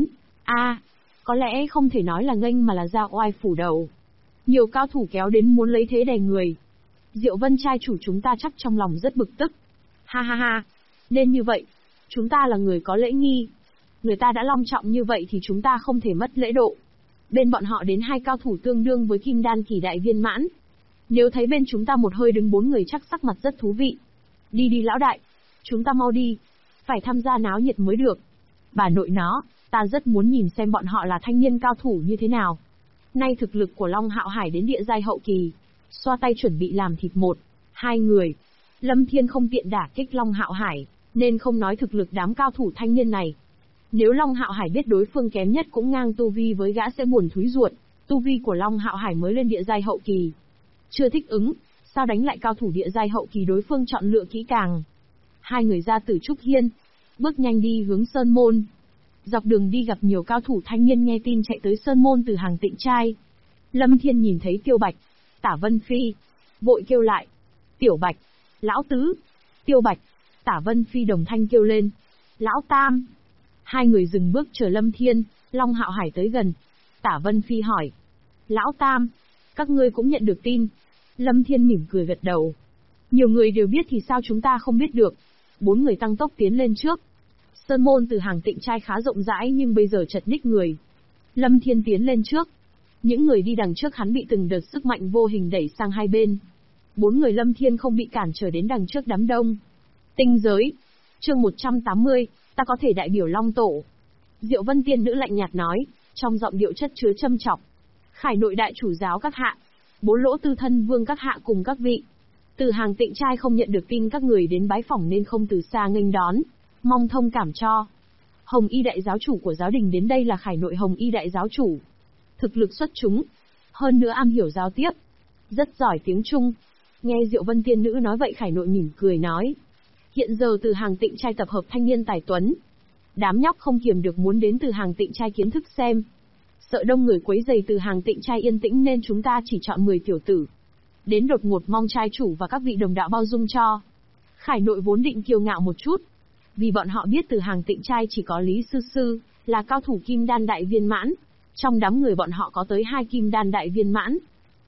Có lẽ không thể nói là nghênh mà là ra oai phủ đầu. Nhiều cao thủ kéo đến muốn lấy thế đè người. Diệu Vân trai chủ chúng ta chắc trong lòng rất bực tức. Ha ha ha, nên như vậy, chúng ta là người có lễ nghi. Người ta đã long trọng như vậy thì chúng ta không thể mất lễ độ. Bên bọn họ đến hai cao thủ tương đương với kim đan kỳ đại viên mãn. Nếu thấy bên chúng ta một hơi đứng 4 người chắc sắc mặt rất thú vị. Đi đi lão đại, chúng ta mau đi. Phải tham gia náo nhiệt mới được. Bà nội nó, ta rất muốn nhìn xem bọn họ là thanh niên cao thủ như thế nào. Nay thực lực của Long Hạo Hải đến địa giai hậu kỳ, xoa tay chuẩn bị làm thịt 1-2 người. Lâm Thiên không tiện đả kích Long Hạo Hải, nên không nói thực lực đám cao thủ thanh niên này. Nếu Long Hạo Hải biết đối phương kém nhất cũng ngang tu vi với gã sẽ buồn thúi ruột. Tu vi của Long Hạo Hải mới lên địa giai hậu kỳ, chưa thích ứng, sao đánh lại cao thủ địa giai hậu kỳ đối phương chọn lựa kỹ càng. Hai người ra từ Trúc Hiên, bước nhanh đi hướng Sơn Môn. Dọc đường đi gặp nhiều cao thủ thanh niên nghe tin chạy tới Sơn Môn từ hàng Tịnh Trai. Lâm Thiên nhìn thấy Tiêu Bạch, Tả Vân Phi, vội kêu lại. Tiểu Bạch, Lão Tứ, Tiêu Bạch, Tả Vân Phi đồng thanh kêu lên. Lão Tam. Hai người dừng bước chờ Lâm Thiên, Long Hạo Hải tới gần. Tả Vân Phi hỏi. Lão Tam, các ngươi cũng nhận được tin. Lâm Thiên mỉm cười gật đầu. Nhiều người đều biết thì sao chúng ta không biết được. 4 người tăng tốc tiến lên trước. Sơn Môn từ hàng Tịnh Trai khá rộng rãi nhưng bây giờ chật ních người. Lâm Thiên tiến lên trước. Những người đi đằng trước hắn bị từng đợt sức mạnh vô hình đẩy sang hai bên. 4 người Lâm Thiên không bị cản trở đến đằng trước đám đông. Tinh giới. Chương 180, ta có thể đại biểu Long Tổ. Diệu Vân tiên nữ lạnh nhạt nói, trong giọng điệu chất chứa châm chọc. Khải nội đại chủ giáo các hạ, 4 lỗ tư thân vương các hạ cùng các vị. Từ hàng Tịnh Trai không nhận được tin các người đến bái phỏng nên không từ xa nghênh đón, mong thông cảm cho. Hồng Y đại giáo chủ của giáo đình đến đây là Khải nội Hồng Y đại giáo chủ. Thực lực xuất chúng, hơn nữa am hiểu giao tiếp, rất giỏi tiếng Trung. Nghe Diệu Vân tiên nữ nói vậy Khải nội mỉm cười nói. Hiện giờ từ hàng Tịnh Trai tập hợp thanh niên tài tuấn. Đám nhóc không kiềm được muốn đến từ hàng Tịnh Trai kiến thức xem. Sợ đông người quấy rầy từ hàng Tịnh Trai yên tĩnh nên chúng ta chỉ chọn 10 tiểu tử. Đến đột ngột mong trai chủ và các vị đồng đạo bao dung cho. Khải nội vốn định kiêu ngạo một chút. Vì bọn họ biết từ hàng Tịnh Trai chỉ có Lý Sư Sư, là cao thủ kim đan đại viên mãn. Trong đám người bọn họ có tới 2 kim đan đại viên mãn.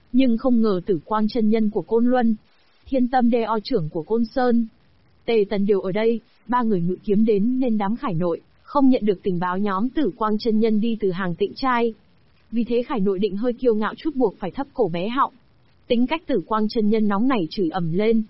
Nhưng không ngờ Tử Quang chân nhân của Côn Luân, Thiên Tâm Đe O trưởng của Côn Sơn, Tề Tần đều ở đây, ba người ngự kiếm đến nên đám Khải Nội không nhận được tình báo nhóm Tử Quang chân nhân đi từ hàng Tịnh trai. Vì thế Khải Nội định hơi kiêu ngạo chút buộc phải thấp cổ bé họng. Tính cách Tử Quang chân nhân nóng nảy chửi ầm lên.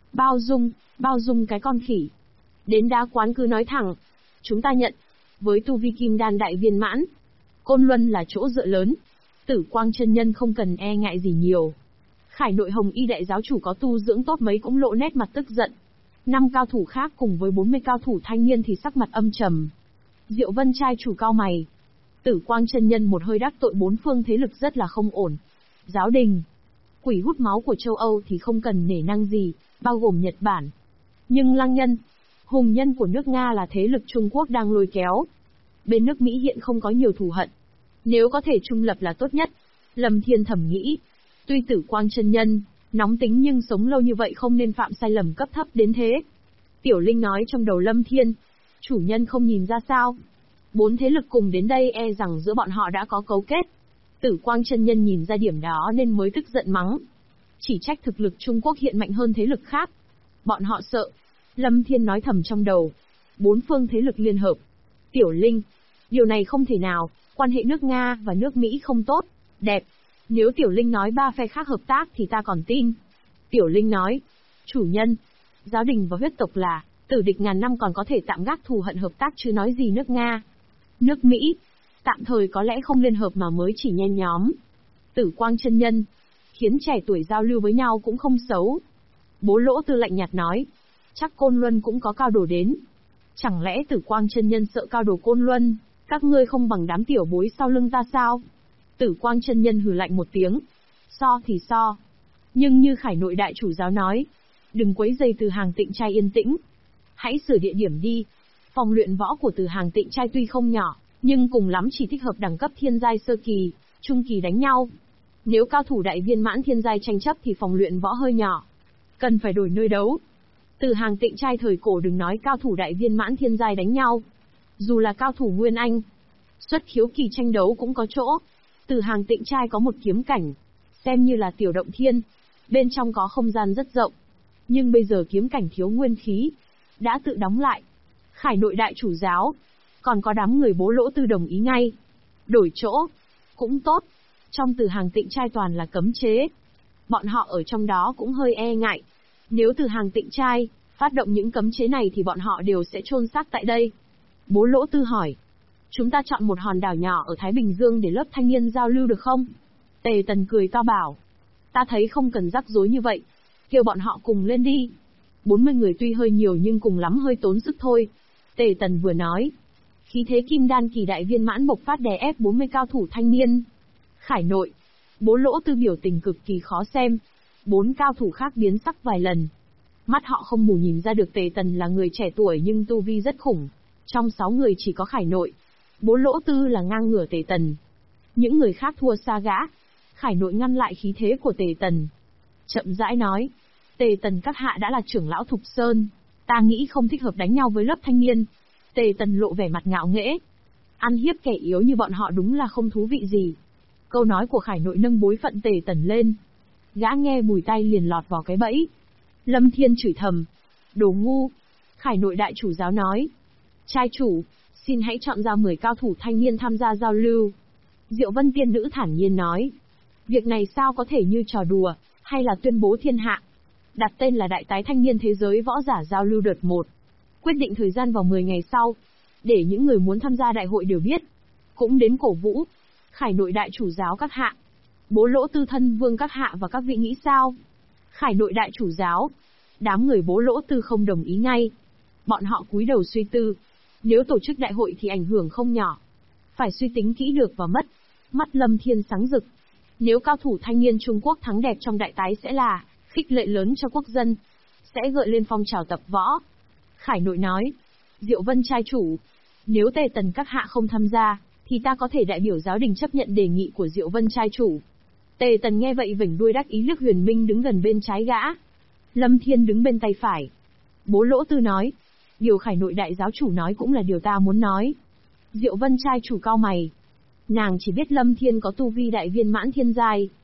Bao dung cái con khỉ. Đến đá quán cứ nói thẳng. Chúng ta nhận. Với tu vi kim đan đại viên mãn, Côn Luân là chỗ dựa lớn. Tử Quang chân nhân không cần e ngại gì nhiều. Khải Nội Hồng Y đại giáo chủ có tu dưỡng tốt mấy cũng lộ nét mặt tức giận. 5 cao thủ khác cùng với 40 cao thủ thanh niên thì sắc mặt âm trầm. Diệu Vân trai chủ cao mày. Tử Quang chân nhân một hơi đắc tội 4 phương thế lực rất là không ổn. Giáo đình, quỷ hút máu của châu Âu thì không cần nể năng gì, bao gồm Nhật Bản. Nhưng Lăng Nhân, hùng nhân của nước Nga là thế lực Trung Quốc đang lôi kéo. Bên nước Mỹ hiện không có nhiều thù hận. Nếu có thể trung lập là tốt nhất. Lâm Thiên thầm nghĩ. Tuy Tử Quang chân nhân nóng tính nhưng sống lâu như vậy không nên phạm sai lầm cấp thấp đến thế. Tiểu Linh nói trong đầu Lâm Thiên. Chủ nhân không nhìn ra sao. 4 thế lực cùng đến đây e rằng giữa bọn họ đã có cấu kết. Tử Quang chân nhân nhìn ra điểm đó nên mới tức giận mắng. Chỉ trách thực lực Trung Quốc hiện mạnh hơn thế lực khác. Bọn họ sợ. Lâm Thiên nói thầm trong đầu. 4 phương thế lực liên hợp. Tiểu Linh. Điều này không thể nào, quan hệ nước Nga và nước Mỹ không tốt, đẹp. Nếu Tiểu Linh nói 3 phe khác hợp tác thì ta còn tin. Tiểu Linh nói. Chủ nhân. Giáo đình và huyết tộc là tử địch ngàn năm còn có thể tạm gác thù hận hợp tác chứ nói gì nước Nga. Nước Mỹ, tạm thời có lẽ không liên hợp mà mới chỉ nhen nhóm. Tử Quang chân nhân, khiến trẻ tuổi giao lưu với nhau cũng không xấu. Bố Lỗ Tư lạnh nhạt nói, chắc Côn Luân cũng có cao đồ đến. Chẳng lẽ Tử Quang chân nhân sợ cao đồ Côn Luân, các ngươi không bằng đám tiểu bối sau lưng ta sao? Tử Quang chân nhân hừ lạnh một tiếng, so thì so. Nhưng như Khải Nội đại chủ giáo nói, đừng quấy rầy Từ Hàng Tịnh trai yên tĩnh. Hãy sửa địa điểm đi. Phòng luyện võ của Từ Hàng Tịnh trai tuy không nhỏ, nhưng cùng lắm chỉ thích hợp đẳng cấp thiên giai sơ kỳ, trung kỳ đánh nhau. Nếu cao thủ đại viên mãn thiên giai tranh chấp thì phòng luyện võ hơi nhỏ. Cần phải đổi nơi đấu. Từ Hàng Tịnh trai thời cổ đừng nói cao thủ đại viên mãn thiên giai đánh nhau. Dù là cao thủ Nguyên Anh, xuất khiếu kỳ tranh đấu cũng có chỗ. Từ Hàng Tịnh trai có một kiếm cảnh, xem như là tiểu động thiên. Bên trong có không gian rất rộng. Nhưng bây giờ kiếm cảnh thiếu nguyên khí, đã tự đóng lại. Khải Nội đại chủ giáo, còn có đám người Bố Lỗ Tư đồng ý ngay. Đổi chỗ, cũng tốt. Trong Từ Hàng Tịnh trai toàn là cấm chế. Bọn họ ở trong đó cũng hơi e ngại. Nếu Từ Hàng Tịnh trai phát động những cấm chế này thì bọn họ đều sẽ chôn xác tại đây. Bố Lỗ Tư hỏi, chúng ta chọn một hòn đảo nhỏ ở Thái Bình Dương để lớp thanh niên giao lưu được không? Tề Tần cười to bảo, ta thấy không cần rắc rối như vậy. Kêu bọn họ cùng lên đi. 40 người tuy hơi nhiều nhưng cùng lắm hơi tốn sức thôi. Tề Tần vừa nói, khí thế kim đan kỳ đại viên mãn bộc phát đè ép 40 cao thủ thanh niên. Khải Nội, Bố Lỗ Tư biểu tình cực kỳ khó xem. 4 cao thủ khác biến sắc vài lần. Mắt họ không mù nhìn ra được Tề Tần là người trẻ tuổi nhưng tu vi rất khủng. Trong 6 người chỉ có Khải Nội, Bố Lỗ Tư là ngang ngửa Tề Tần. Những người khác thua xa gã. Khải Nội ngăn lại khí thế của Tề Tần. Chậm rãi nói, Tề Tần các hạ đã là trưởng lão Thục Sơn, ta nghĩ không thích hợp đánh nhau với lớp thanh niên. Tề Tần lộ vẻ mặt ngạo nghễ. Ăn hiếp kẻ yếu như bọn họ đúng là không thú vị gì. Câu nói của Khải Nội nâng bối phận Tề Tần lên. Gã nghe mùi tay liền lọt vào cái bẫy. Lâm Thiên chửi thầm, đồ ngu. Khải Nội đại chủ giáo nói, trai chủ, xin hãy chọn ra 10 cao thủ thanh niên tham gia giao lưu. Diệu Vân tiên nữ thản nhiên nói, việc này sao có thể như trò đùa, hay là tuyên bố thiên hạ. Đặt tên là Đại tái thanh niên thế giới võ giả giao lưu đợt 1. Quyết định thời gian vào 10 ngày sau, để những người muốn tham gia đại hội đều biết. Cũng đến cổ vũ. Khải Nội đại chủ giáo các hạ, Bố Lỗ Tư thân vương các hạ và các vị nghĩ sao? Khải Nội đại chủ giáo. Đám người Bố Lỗ Tư không đồng ý ngay. Bọn họ cúi đầu suy tư. Nếu tổ chức đại hội thì ảnh hưởng không nhỏ. Phải suy tính kỹ được và mất. Mắt Lâm Thiên sáng rực. Nếu cao thủ thanh niên Trung Quốc thắng đẹp trong đại tái sẽ là khích lệ lớn cho quốc dân. Sẽ gợi lên phong trào tập võ. Khải Nội nói, Diệu Vân trai chủ, nếu Tề Tần các hạ không tham gia, thì ta có thể đại biểu giáo đình chấp nhận đề nghị của Diệu Vân trai chủ. Tề Tần nghe vậy vểnh đuôi đắc ý liếc Huyền Minh đứng gần bên trái gã. Lâm Thiên đứng bên tay phải. Bố Lỗ Tư nói, điều Khải Nội đại giáo chủ nói cũng là điều ta muốn nói. Diệu Vân trai chủ cau mày. Nàng chỉ biết Lâm Thiên có tu vi đại viên mãn thiên giai.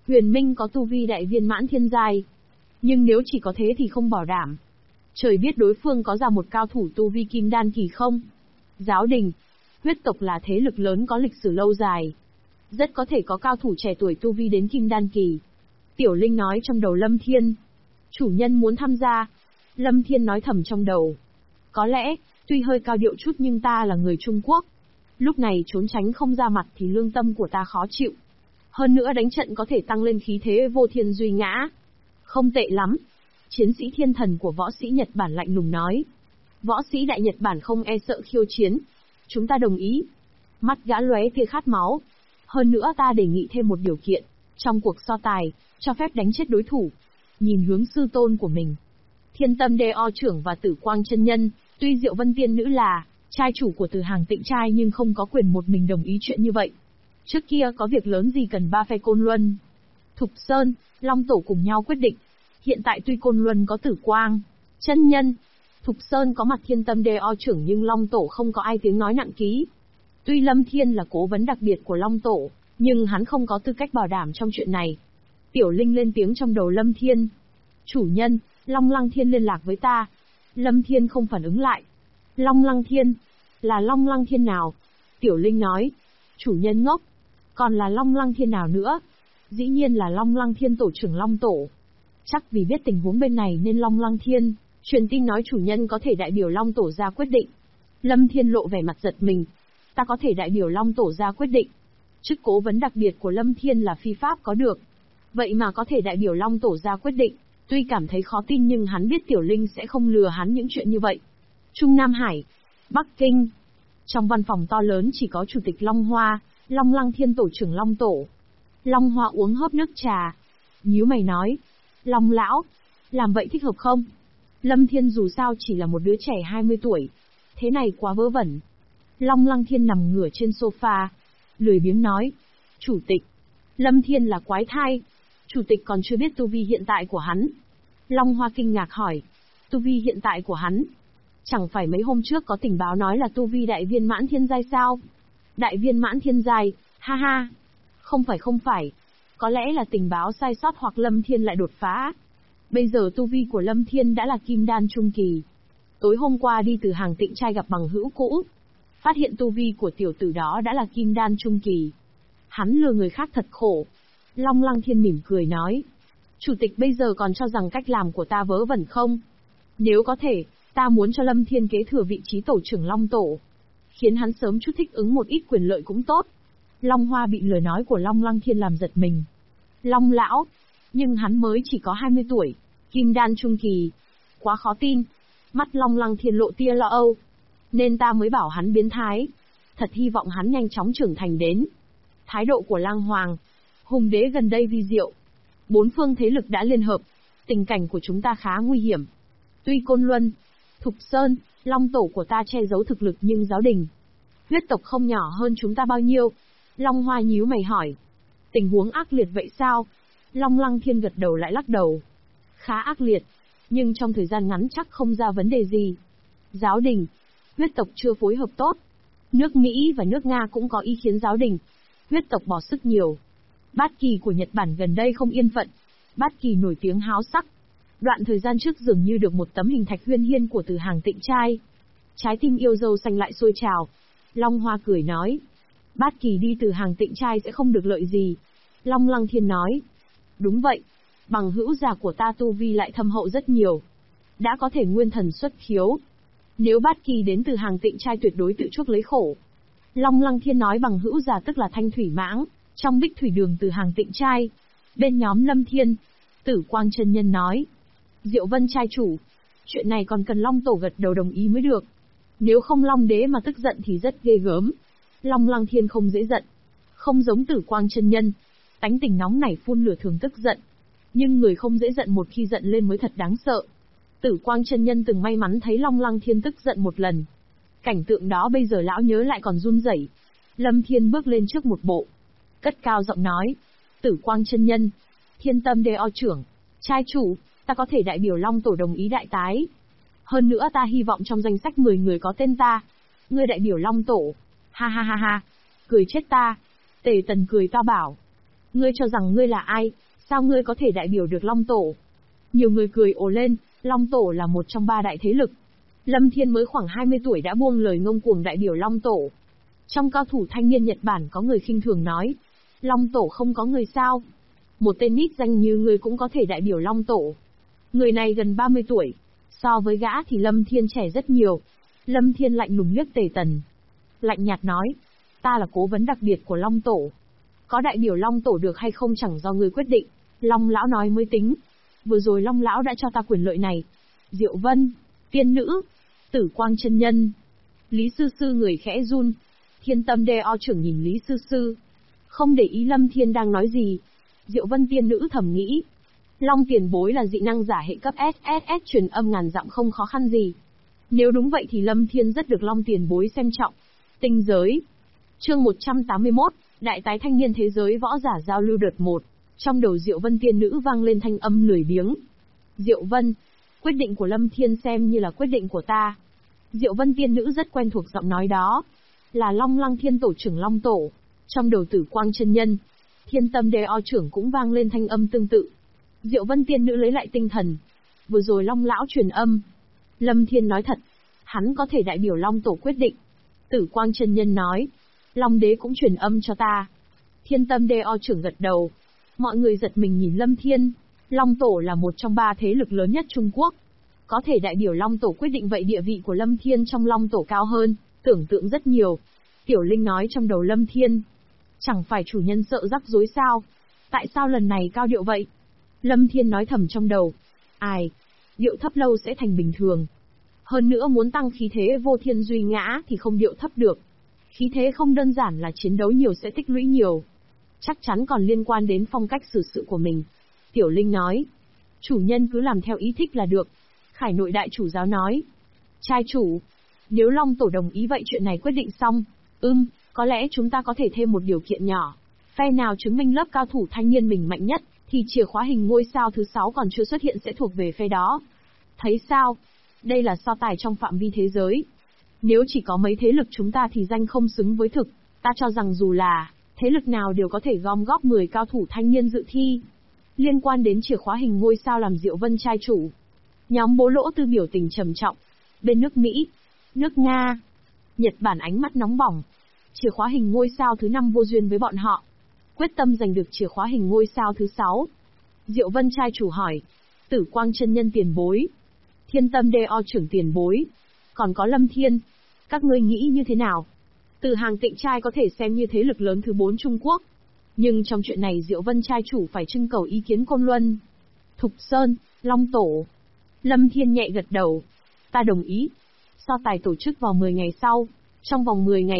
Huyền Minh có tu vi đại viên mãn thiên giai. Nhưng nếu chỉ có thế thì không bảo đảm. Trời biết đối phương có ra một cao thủ tu vi kim đan kỳ không? Giáo đình, huyết tộc là thế lực lớn có lịch sử lâu dài. Rất có thể có cao thủ trẻ tuổi tu vi đến kim đan kỳ. Tiểu Linh nói trong đầu Lâm Thiên. Chủ nhân muốn tham gia. Lâm Thiên nói thầm trong đầu. Có lẽ, tuy hơi cao điệu chút nhưng ta là người Trung Quốc. Lúc này trốn tránh không ra mặt thì lương tâm của ta khó chịu. Hơn nữa đánh trận có thể tăng lên khí thế vô thiên duy ngã. Không tệ lắm. Chiến sĩ thiên thần của võ sĩ Nhật Bản lạnh lùng nói. Võ sĩ đại Nhật Bản không e sợ khiêu chiến. Chúng ta đồng ý. Mắt gã lóe tia khát máu. Hơn nữa ta đề nghị thêm một điều kiện. Trong cuộc so tài, cho phép đánh chết đối thủ. Nhìn hướng sư tôn của mình. Thiên Tâm Đeo trưởng và Tử Quang chân nhân, tuy Diệu Vân Tiên nữ là trai chủ của Từ Hàng Tịnh trai nhưng không có quyền một mình đồng ý chuyện như vậy. Trước kia có việc lớn gì cần ba phe Côn Luân, Thục Sơn, Long Tổ cùng nhau quyết định. Hiện tại tuy Côn Luân có Tử Quang chân nhân, Thục Sơn có mặt Thiên Tâm Đeo trưởng nhưng Long Tổ không có ai tiếng nói nặng ký. Tuy Lâm Thiên là cố vấn đặc biệt của Long Tổ, nhưng hắn không có tư cách bảo đảm trong chuyện này. Tiểu Linh lên tiếng trong đầu Lâm Thiên. Chủ nhân, Long Lăng Thiên liên lạc với ta. Lâm Thiên không phản ứng lại. Long Lăng Thiên? Là Long Lăng Thiên nào? Tiểu Linh nói. Chủ nhân ngốc. Còn là Long Lăng Thiên nào nữa? Dĩ nhiên là Long Lăng Thiên tổ trưởng Long Tổ. Chắc vì biết tình huống bên này nên Long Lăng Thiên truyền tin nói chủ nhân có thể đại biểu Long Tổ ra quyết định. Lâm Thiên lộ vẻ mặt giật mình. Ta có thể đại biểu Long Tổ ra quyết định. Chức cố vấn đặc biệt của Lâm Thiên là phi pháp có được. Vậy mà có thể đại biểu Long Tổ ra quyết định. Tuy cảm thấy khó tin nhưng hắn biết Tiểu Linh sẽ không lừa hắn những chuyện như vậy. Trung Nam Hải, Bắc Kinh. Trong văn phòng to lớn chỉ có Chủ tịch Long Hoa, Long Lăng Thiên tổ trưởng Long Tổ. Long Hoa uống hớp nước trà. Nhíu mày nói. Long lão, làm vậy thích hợp không? Lâm Thiên dù sao chỉ là một đứa trẻ 20 tuổi. Thế này quá vớ vẩn. Long Lăng Thiên nằm ngửa trên sofa. Lười biếng nói. Chủ tịch. Lâm Thiên là quái thai. Chủ tịch còn chưa biết tu vi hiện tại của hắn. Long Hoa kinh ngạc hỏi. Tu vi hiện tại của hắn? Chẳng phải mấy hôm trước có tình báo nói là tu vi đại viên mãn thiên giai sao? Đại viên mãn thiên giai, ha ha. Không phải. Có lẽ là tình báo sai sót hoặc Lâm Thiên lại đột phá. Bây giờ tu vi của Lâm Thiên đã là kim đan trung kỳ. Tối hôm qua đi từ Hàng Tịnh trai gặp bằng hữu cũ. Phát hiện tu vi của tiểu tử đó đã là kim đan trung kỳ. Hắn lừa người khác thật khổ. Long Lăng Thiên mỉm cười nói. Chủ tịch bây giờ còn cho rằng cách làm của ta vớ vẩn không? Nếu có thể, ta muốn cho Lâm Thiên kế thừa vị trí tổ trưởng Long Tổ. Khiến hắn sớm chút thích ứng một ít quyền lợi cũng tốt. Long Hoa bị lời nói của Long Lăng Thiên làm giật mình. Long lão, nhưng hắn mới chỉ có 20 tuổi, kim đan trung kỳ. Quá khó tin. Mắt Long Lăng Thiên lộ tia lo âu. Nên ta mới bảo hắn biến thái. Thật hy vọng hắn nhanh chóng trưởng thành đến. Thái độ của Lang Hoàng, Hùng Đế gần đây vi diệu. 4 phương thế lực đã liên hợp. Tình cảnh của chúng ta khá nguy hiểm. Tuy Côn Luân, Thục Sơn, Long Tổ của ta che giấu thực lực nhưng giáo đình, huyết tộc không nhỏ hơn chúng ta bao nhiêu. Long Hoa nhíu mày hỏi. Tình huống ác liệt vậy sao? Long Lăng Thiên gật đầu lại lắc đầu. Khá ác liệt, nhưng trong thời gian ngắn chắc không ra vấn đề gì. Giáo đình, huyết tộc chưa phối hợp tốt. Nước Mỹ và nước Nga cũng có ý kiến giáo đình, huyết tộc bỏ sức nhiều. Bát Kỳ của Nhật Bản gần đây không yên phận. Bát Kỳ nổi tiếng háo sắc. Đoạn thời gian trước dường như được một tấm hình thạch huyên hiên của Từ Hàng Tịnh trai. Trái tim yêu dâu xanh lại sôi trào. Long Hoa cười nói. Bát Kỳ đi Từ Hàng Tịnh trai sẽ không được lợi gì. Long Lăng Thiên nói. Đúng vậy. Bằng hữu già của ta tu vi lại thâm hậu rất nhiều. Đã có thể nguyên thần xuất khiếu. Nếu Bát Kỳ đến Từ Hàng Tịnh trai tuyệt đối tự chuốc lấy khổ. Long Lăng Thiên nói bằng hữu già tức là Thanh Thủy Mãng, trong Bích Thủy Đường Từ Hàng Tịnh trai. Bên nhóm Lâm Thiên, Tử Quang chân nhân nói. Diệu Vân trai chủ, chuyện này còn cần Long Tổ gật đầu đồng ý mới được. Nếu không Long Đế mà tức giận thì rất ghê gớm. Long Lăng Thiên không dễ giận. Không giống Tử Quang chân nhân, tánh tình nóng nảy phun lửa thường tức giận. Nhưng người không dễ giận một khi giận lên mới thật đáng sợ. Tử Quang chân nhân từng may mắn thấy Long Lăng Thiên tức giận một lần. Cảnh tượng đó bây giờ lão nhớ lại còn run rẩy. Lâm Thiên bước lên trước một bộ, cất cao giọng nói. Tử Quang chân nhân, Thiên Tâm Đeo trưởng, trai chủ, ta có thể đại biểu Long Tổ đồng ý đại tái. Hơn nữa ta hy vọng trong danh sách 10 người có tên ta. Ngươi đại biểu Long Tổ. Ha ha ha ha. Cười chết ta. Tề Tần cười to bảo. Ngươi cho rằng ngươi là ai? Sao ngươi có thể đại biểu được Long Tổ? Nhiều người cười ồ lên, Long Tổ là một trong ba đại thế lực. Lâm Thiên mới khoảng 20 tuổi đã buông lời ngông cuồng đại biểu Long Tổ. Trong cao thủ thanh niên Nhật Bản có người khinh thường nói, Long Tổ không có người sao? Một tên nít danh như ngươi cũng có thể đại biểu Long Tổ. Người này gần 30 tuổi. So với gã thì Lâm Thiên trẻ rất nhiều. Lâm Thiên lạnh lùng liếc Tề Tần. Lạnh nhạt nói, ta là cố vấn đặc biệt của Long Tổ. Có đại biểu Long Tổ được hay không chẳng do ngươi quyết định. Long Lão nói mới tính. Vừa rồi Long Lão đã cho ta quyền lợi này. Diệu Vân, tiên nữ, Tử Quang chân nhân. Lý Sư Sư người khẽ run. Thiên Tâm Đeo trưởng nhìn Lý Sư Sư. Không để ý Lâm Thiên đang nói gì. Diệu Vân tiên nữ thầm nghĩ. Long tiền bối là dị năng giả hệ cấp SSS truyền âm ngàn dặm không khó khăn gì. Nếu đúng vậy thì Lâm Thiên rất được Long tiền bối xem trọng. Tinh giới. Chương 181, Đại tái thanh niên thế giới võ giả giao lưu đợt 1. Trong đầu Diệu Vân tiên nữ vang lên thanh âm lười biếng. Diệu Vân, quyết định của Lâm Thiên xem như là quyết định của ta. Diệu Vân tiên nữ rất quen thuộc giọng nói đó. Là Long Lăng Thiên Tổ trưởng Long Tổ. Trong đầu Tử Quang chân nhân, Thiên Tâm Đeo trưởng cũng vang lên thanh âm tương tự. Diệu Vân tiên nữ lấy lại tinh thần. Vừa rồi Long Lão truyền âm. Lâm Thiên nói thật, hắn có thể đại biểu Long Tổ quyết định. Tử Quang chân nhân nói, Long Đế cũng truyền âm cho ta. Thiên Tâm Đeo trưởng gật đầu. Mọi người giật mình nhìn Lâm Thiên. Long Tổ là một trong ba thế lực lớn nhất Trung Quốc. Có thể đại biểu Long Tổ quyết định vậy địa vị của Lâm Thiên trong Long Tổ cao hơn, tưởng tượng rất nhiều. Tiểu Linh nói trong đầu Lâm Thiên. Chẳng phải chủ nhân sợ rắc rối sao? Tại sao lần này cao điệu vậy? Lâm Thiên nói thầm trong đầu. Ai? Điệu thấp lâu sẽ thành bình thường. Hơn nữa muốn tăng khí thế vô thiên duy ngã thì không điệu thấp được. Khí thế không đơn giản là chiến đấu nhiều sẽ tích lũy nhiều. Chắc chắn còn liên quan đến phong cách xử sự của mình. Tiểu Linh nói. Chủ nhân cứ làm theo ý thích là được. Khải Nội đại chủ giáo nói. Trai chủ. Nếu Long Tổ đồng ý vậy chuyện này quyết định xong. Có lẽ chúng ta có thể thêm một điều kiện nhỏ. Phe nào chứng minh lớp cao thủ thanh niên mình mạnh nhất, thì chìa khóa hình ngôi sao thứ 6 còn chưa xuất hiện sẽ thuộc về phe đó. Thấy sao? Đây là so tài trong phạm vi thế giới. Nếu chỉ có mấy thế lực chúng ta thì danh không xứng với thực. Ta cho rằng dù là thế lực nào đều có thể gom góp 10 cao thủ thanh niên dự thi. Liên quan đến chìa khóa hình ngôi sao làm Diệu Vân trai chủ. Nhóm Bố Lỗ Tư biểu tình trầm trọng. Bên nước Mỹ, nước Nga, Nhật Bản ánh mắt nóng bỏng. Chìa khóa hình ngôi sao thứ 5 vô duyên với bọn họ. Quyết tâm giành được chìa khóa hình ngôi sao thứ 6. Diệu Vân trai chủ hỏi. Tử Quang chân nhân tiền bối. Thiên Tâm Đeo trưởng tiền bối. Còn có Lâm Thiên. Các ngươi nghĩ như thế nào? Từ Hàng Tịnh trai có thể xem như thế lực lớn thứ 4 Trung Quốc. Nhưng trong chuyện này Diệu Vân trai chủ phải trưng cầu ý kiến Côn Luân, Thục Sơn, Long Tổ. Lâm Thiên nhẹ gật đầu. Ta đồng ý. So tài tổ chức vào 10 ngày sau. Trong vòng 10 ngày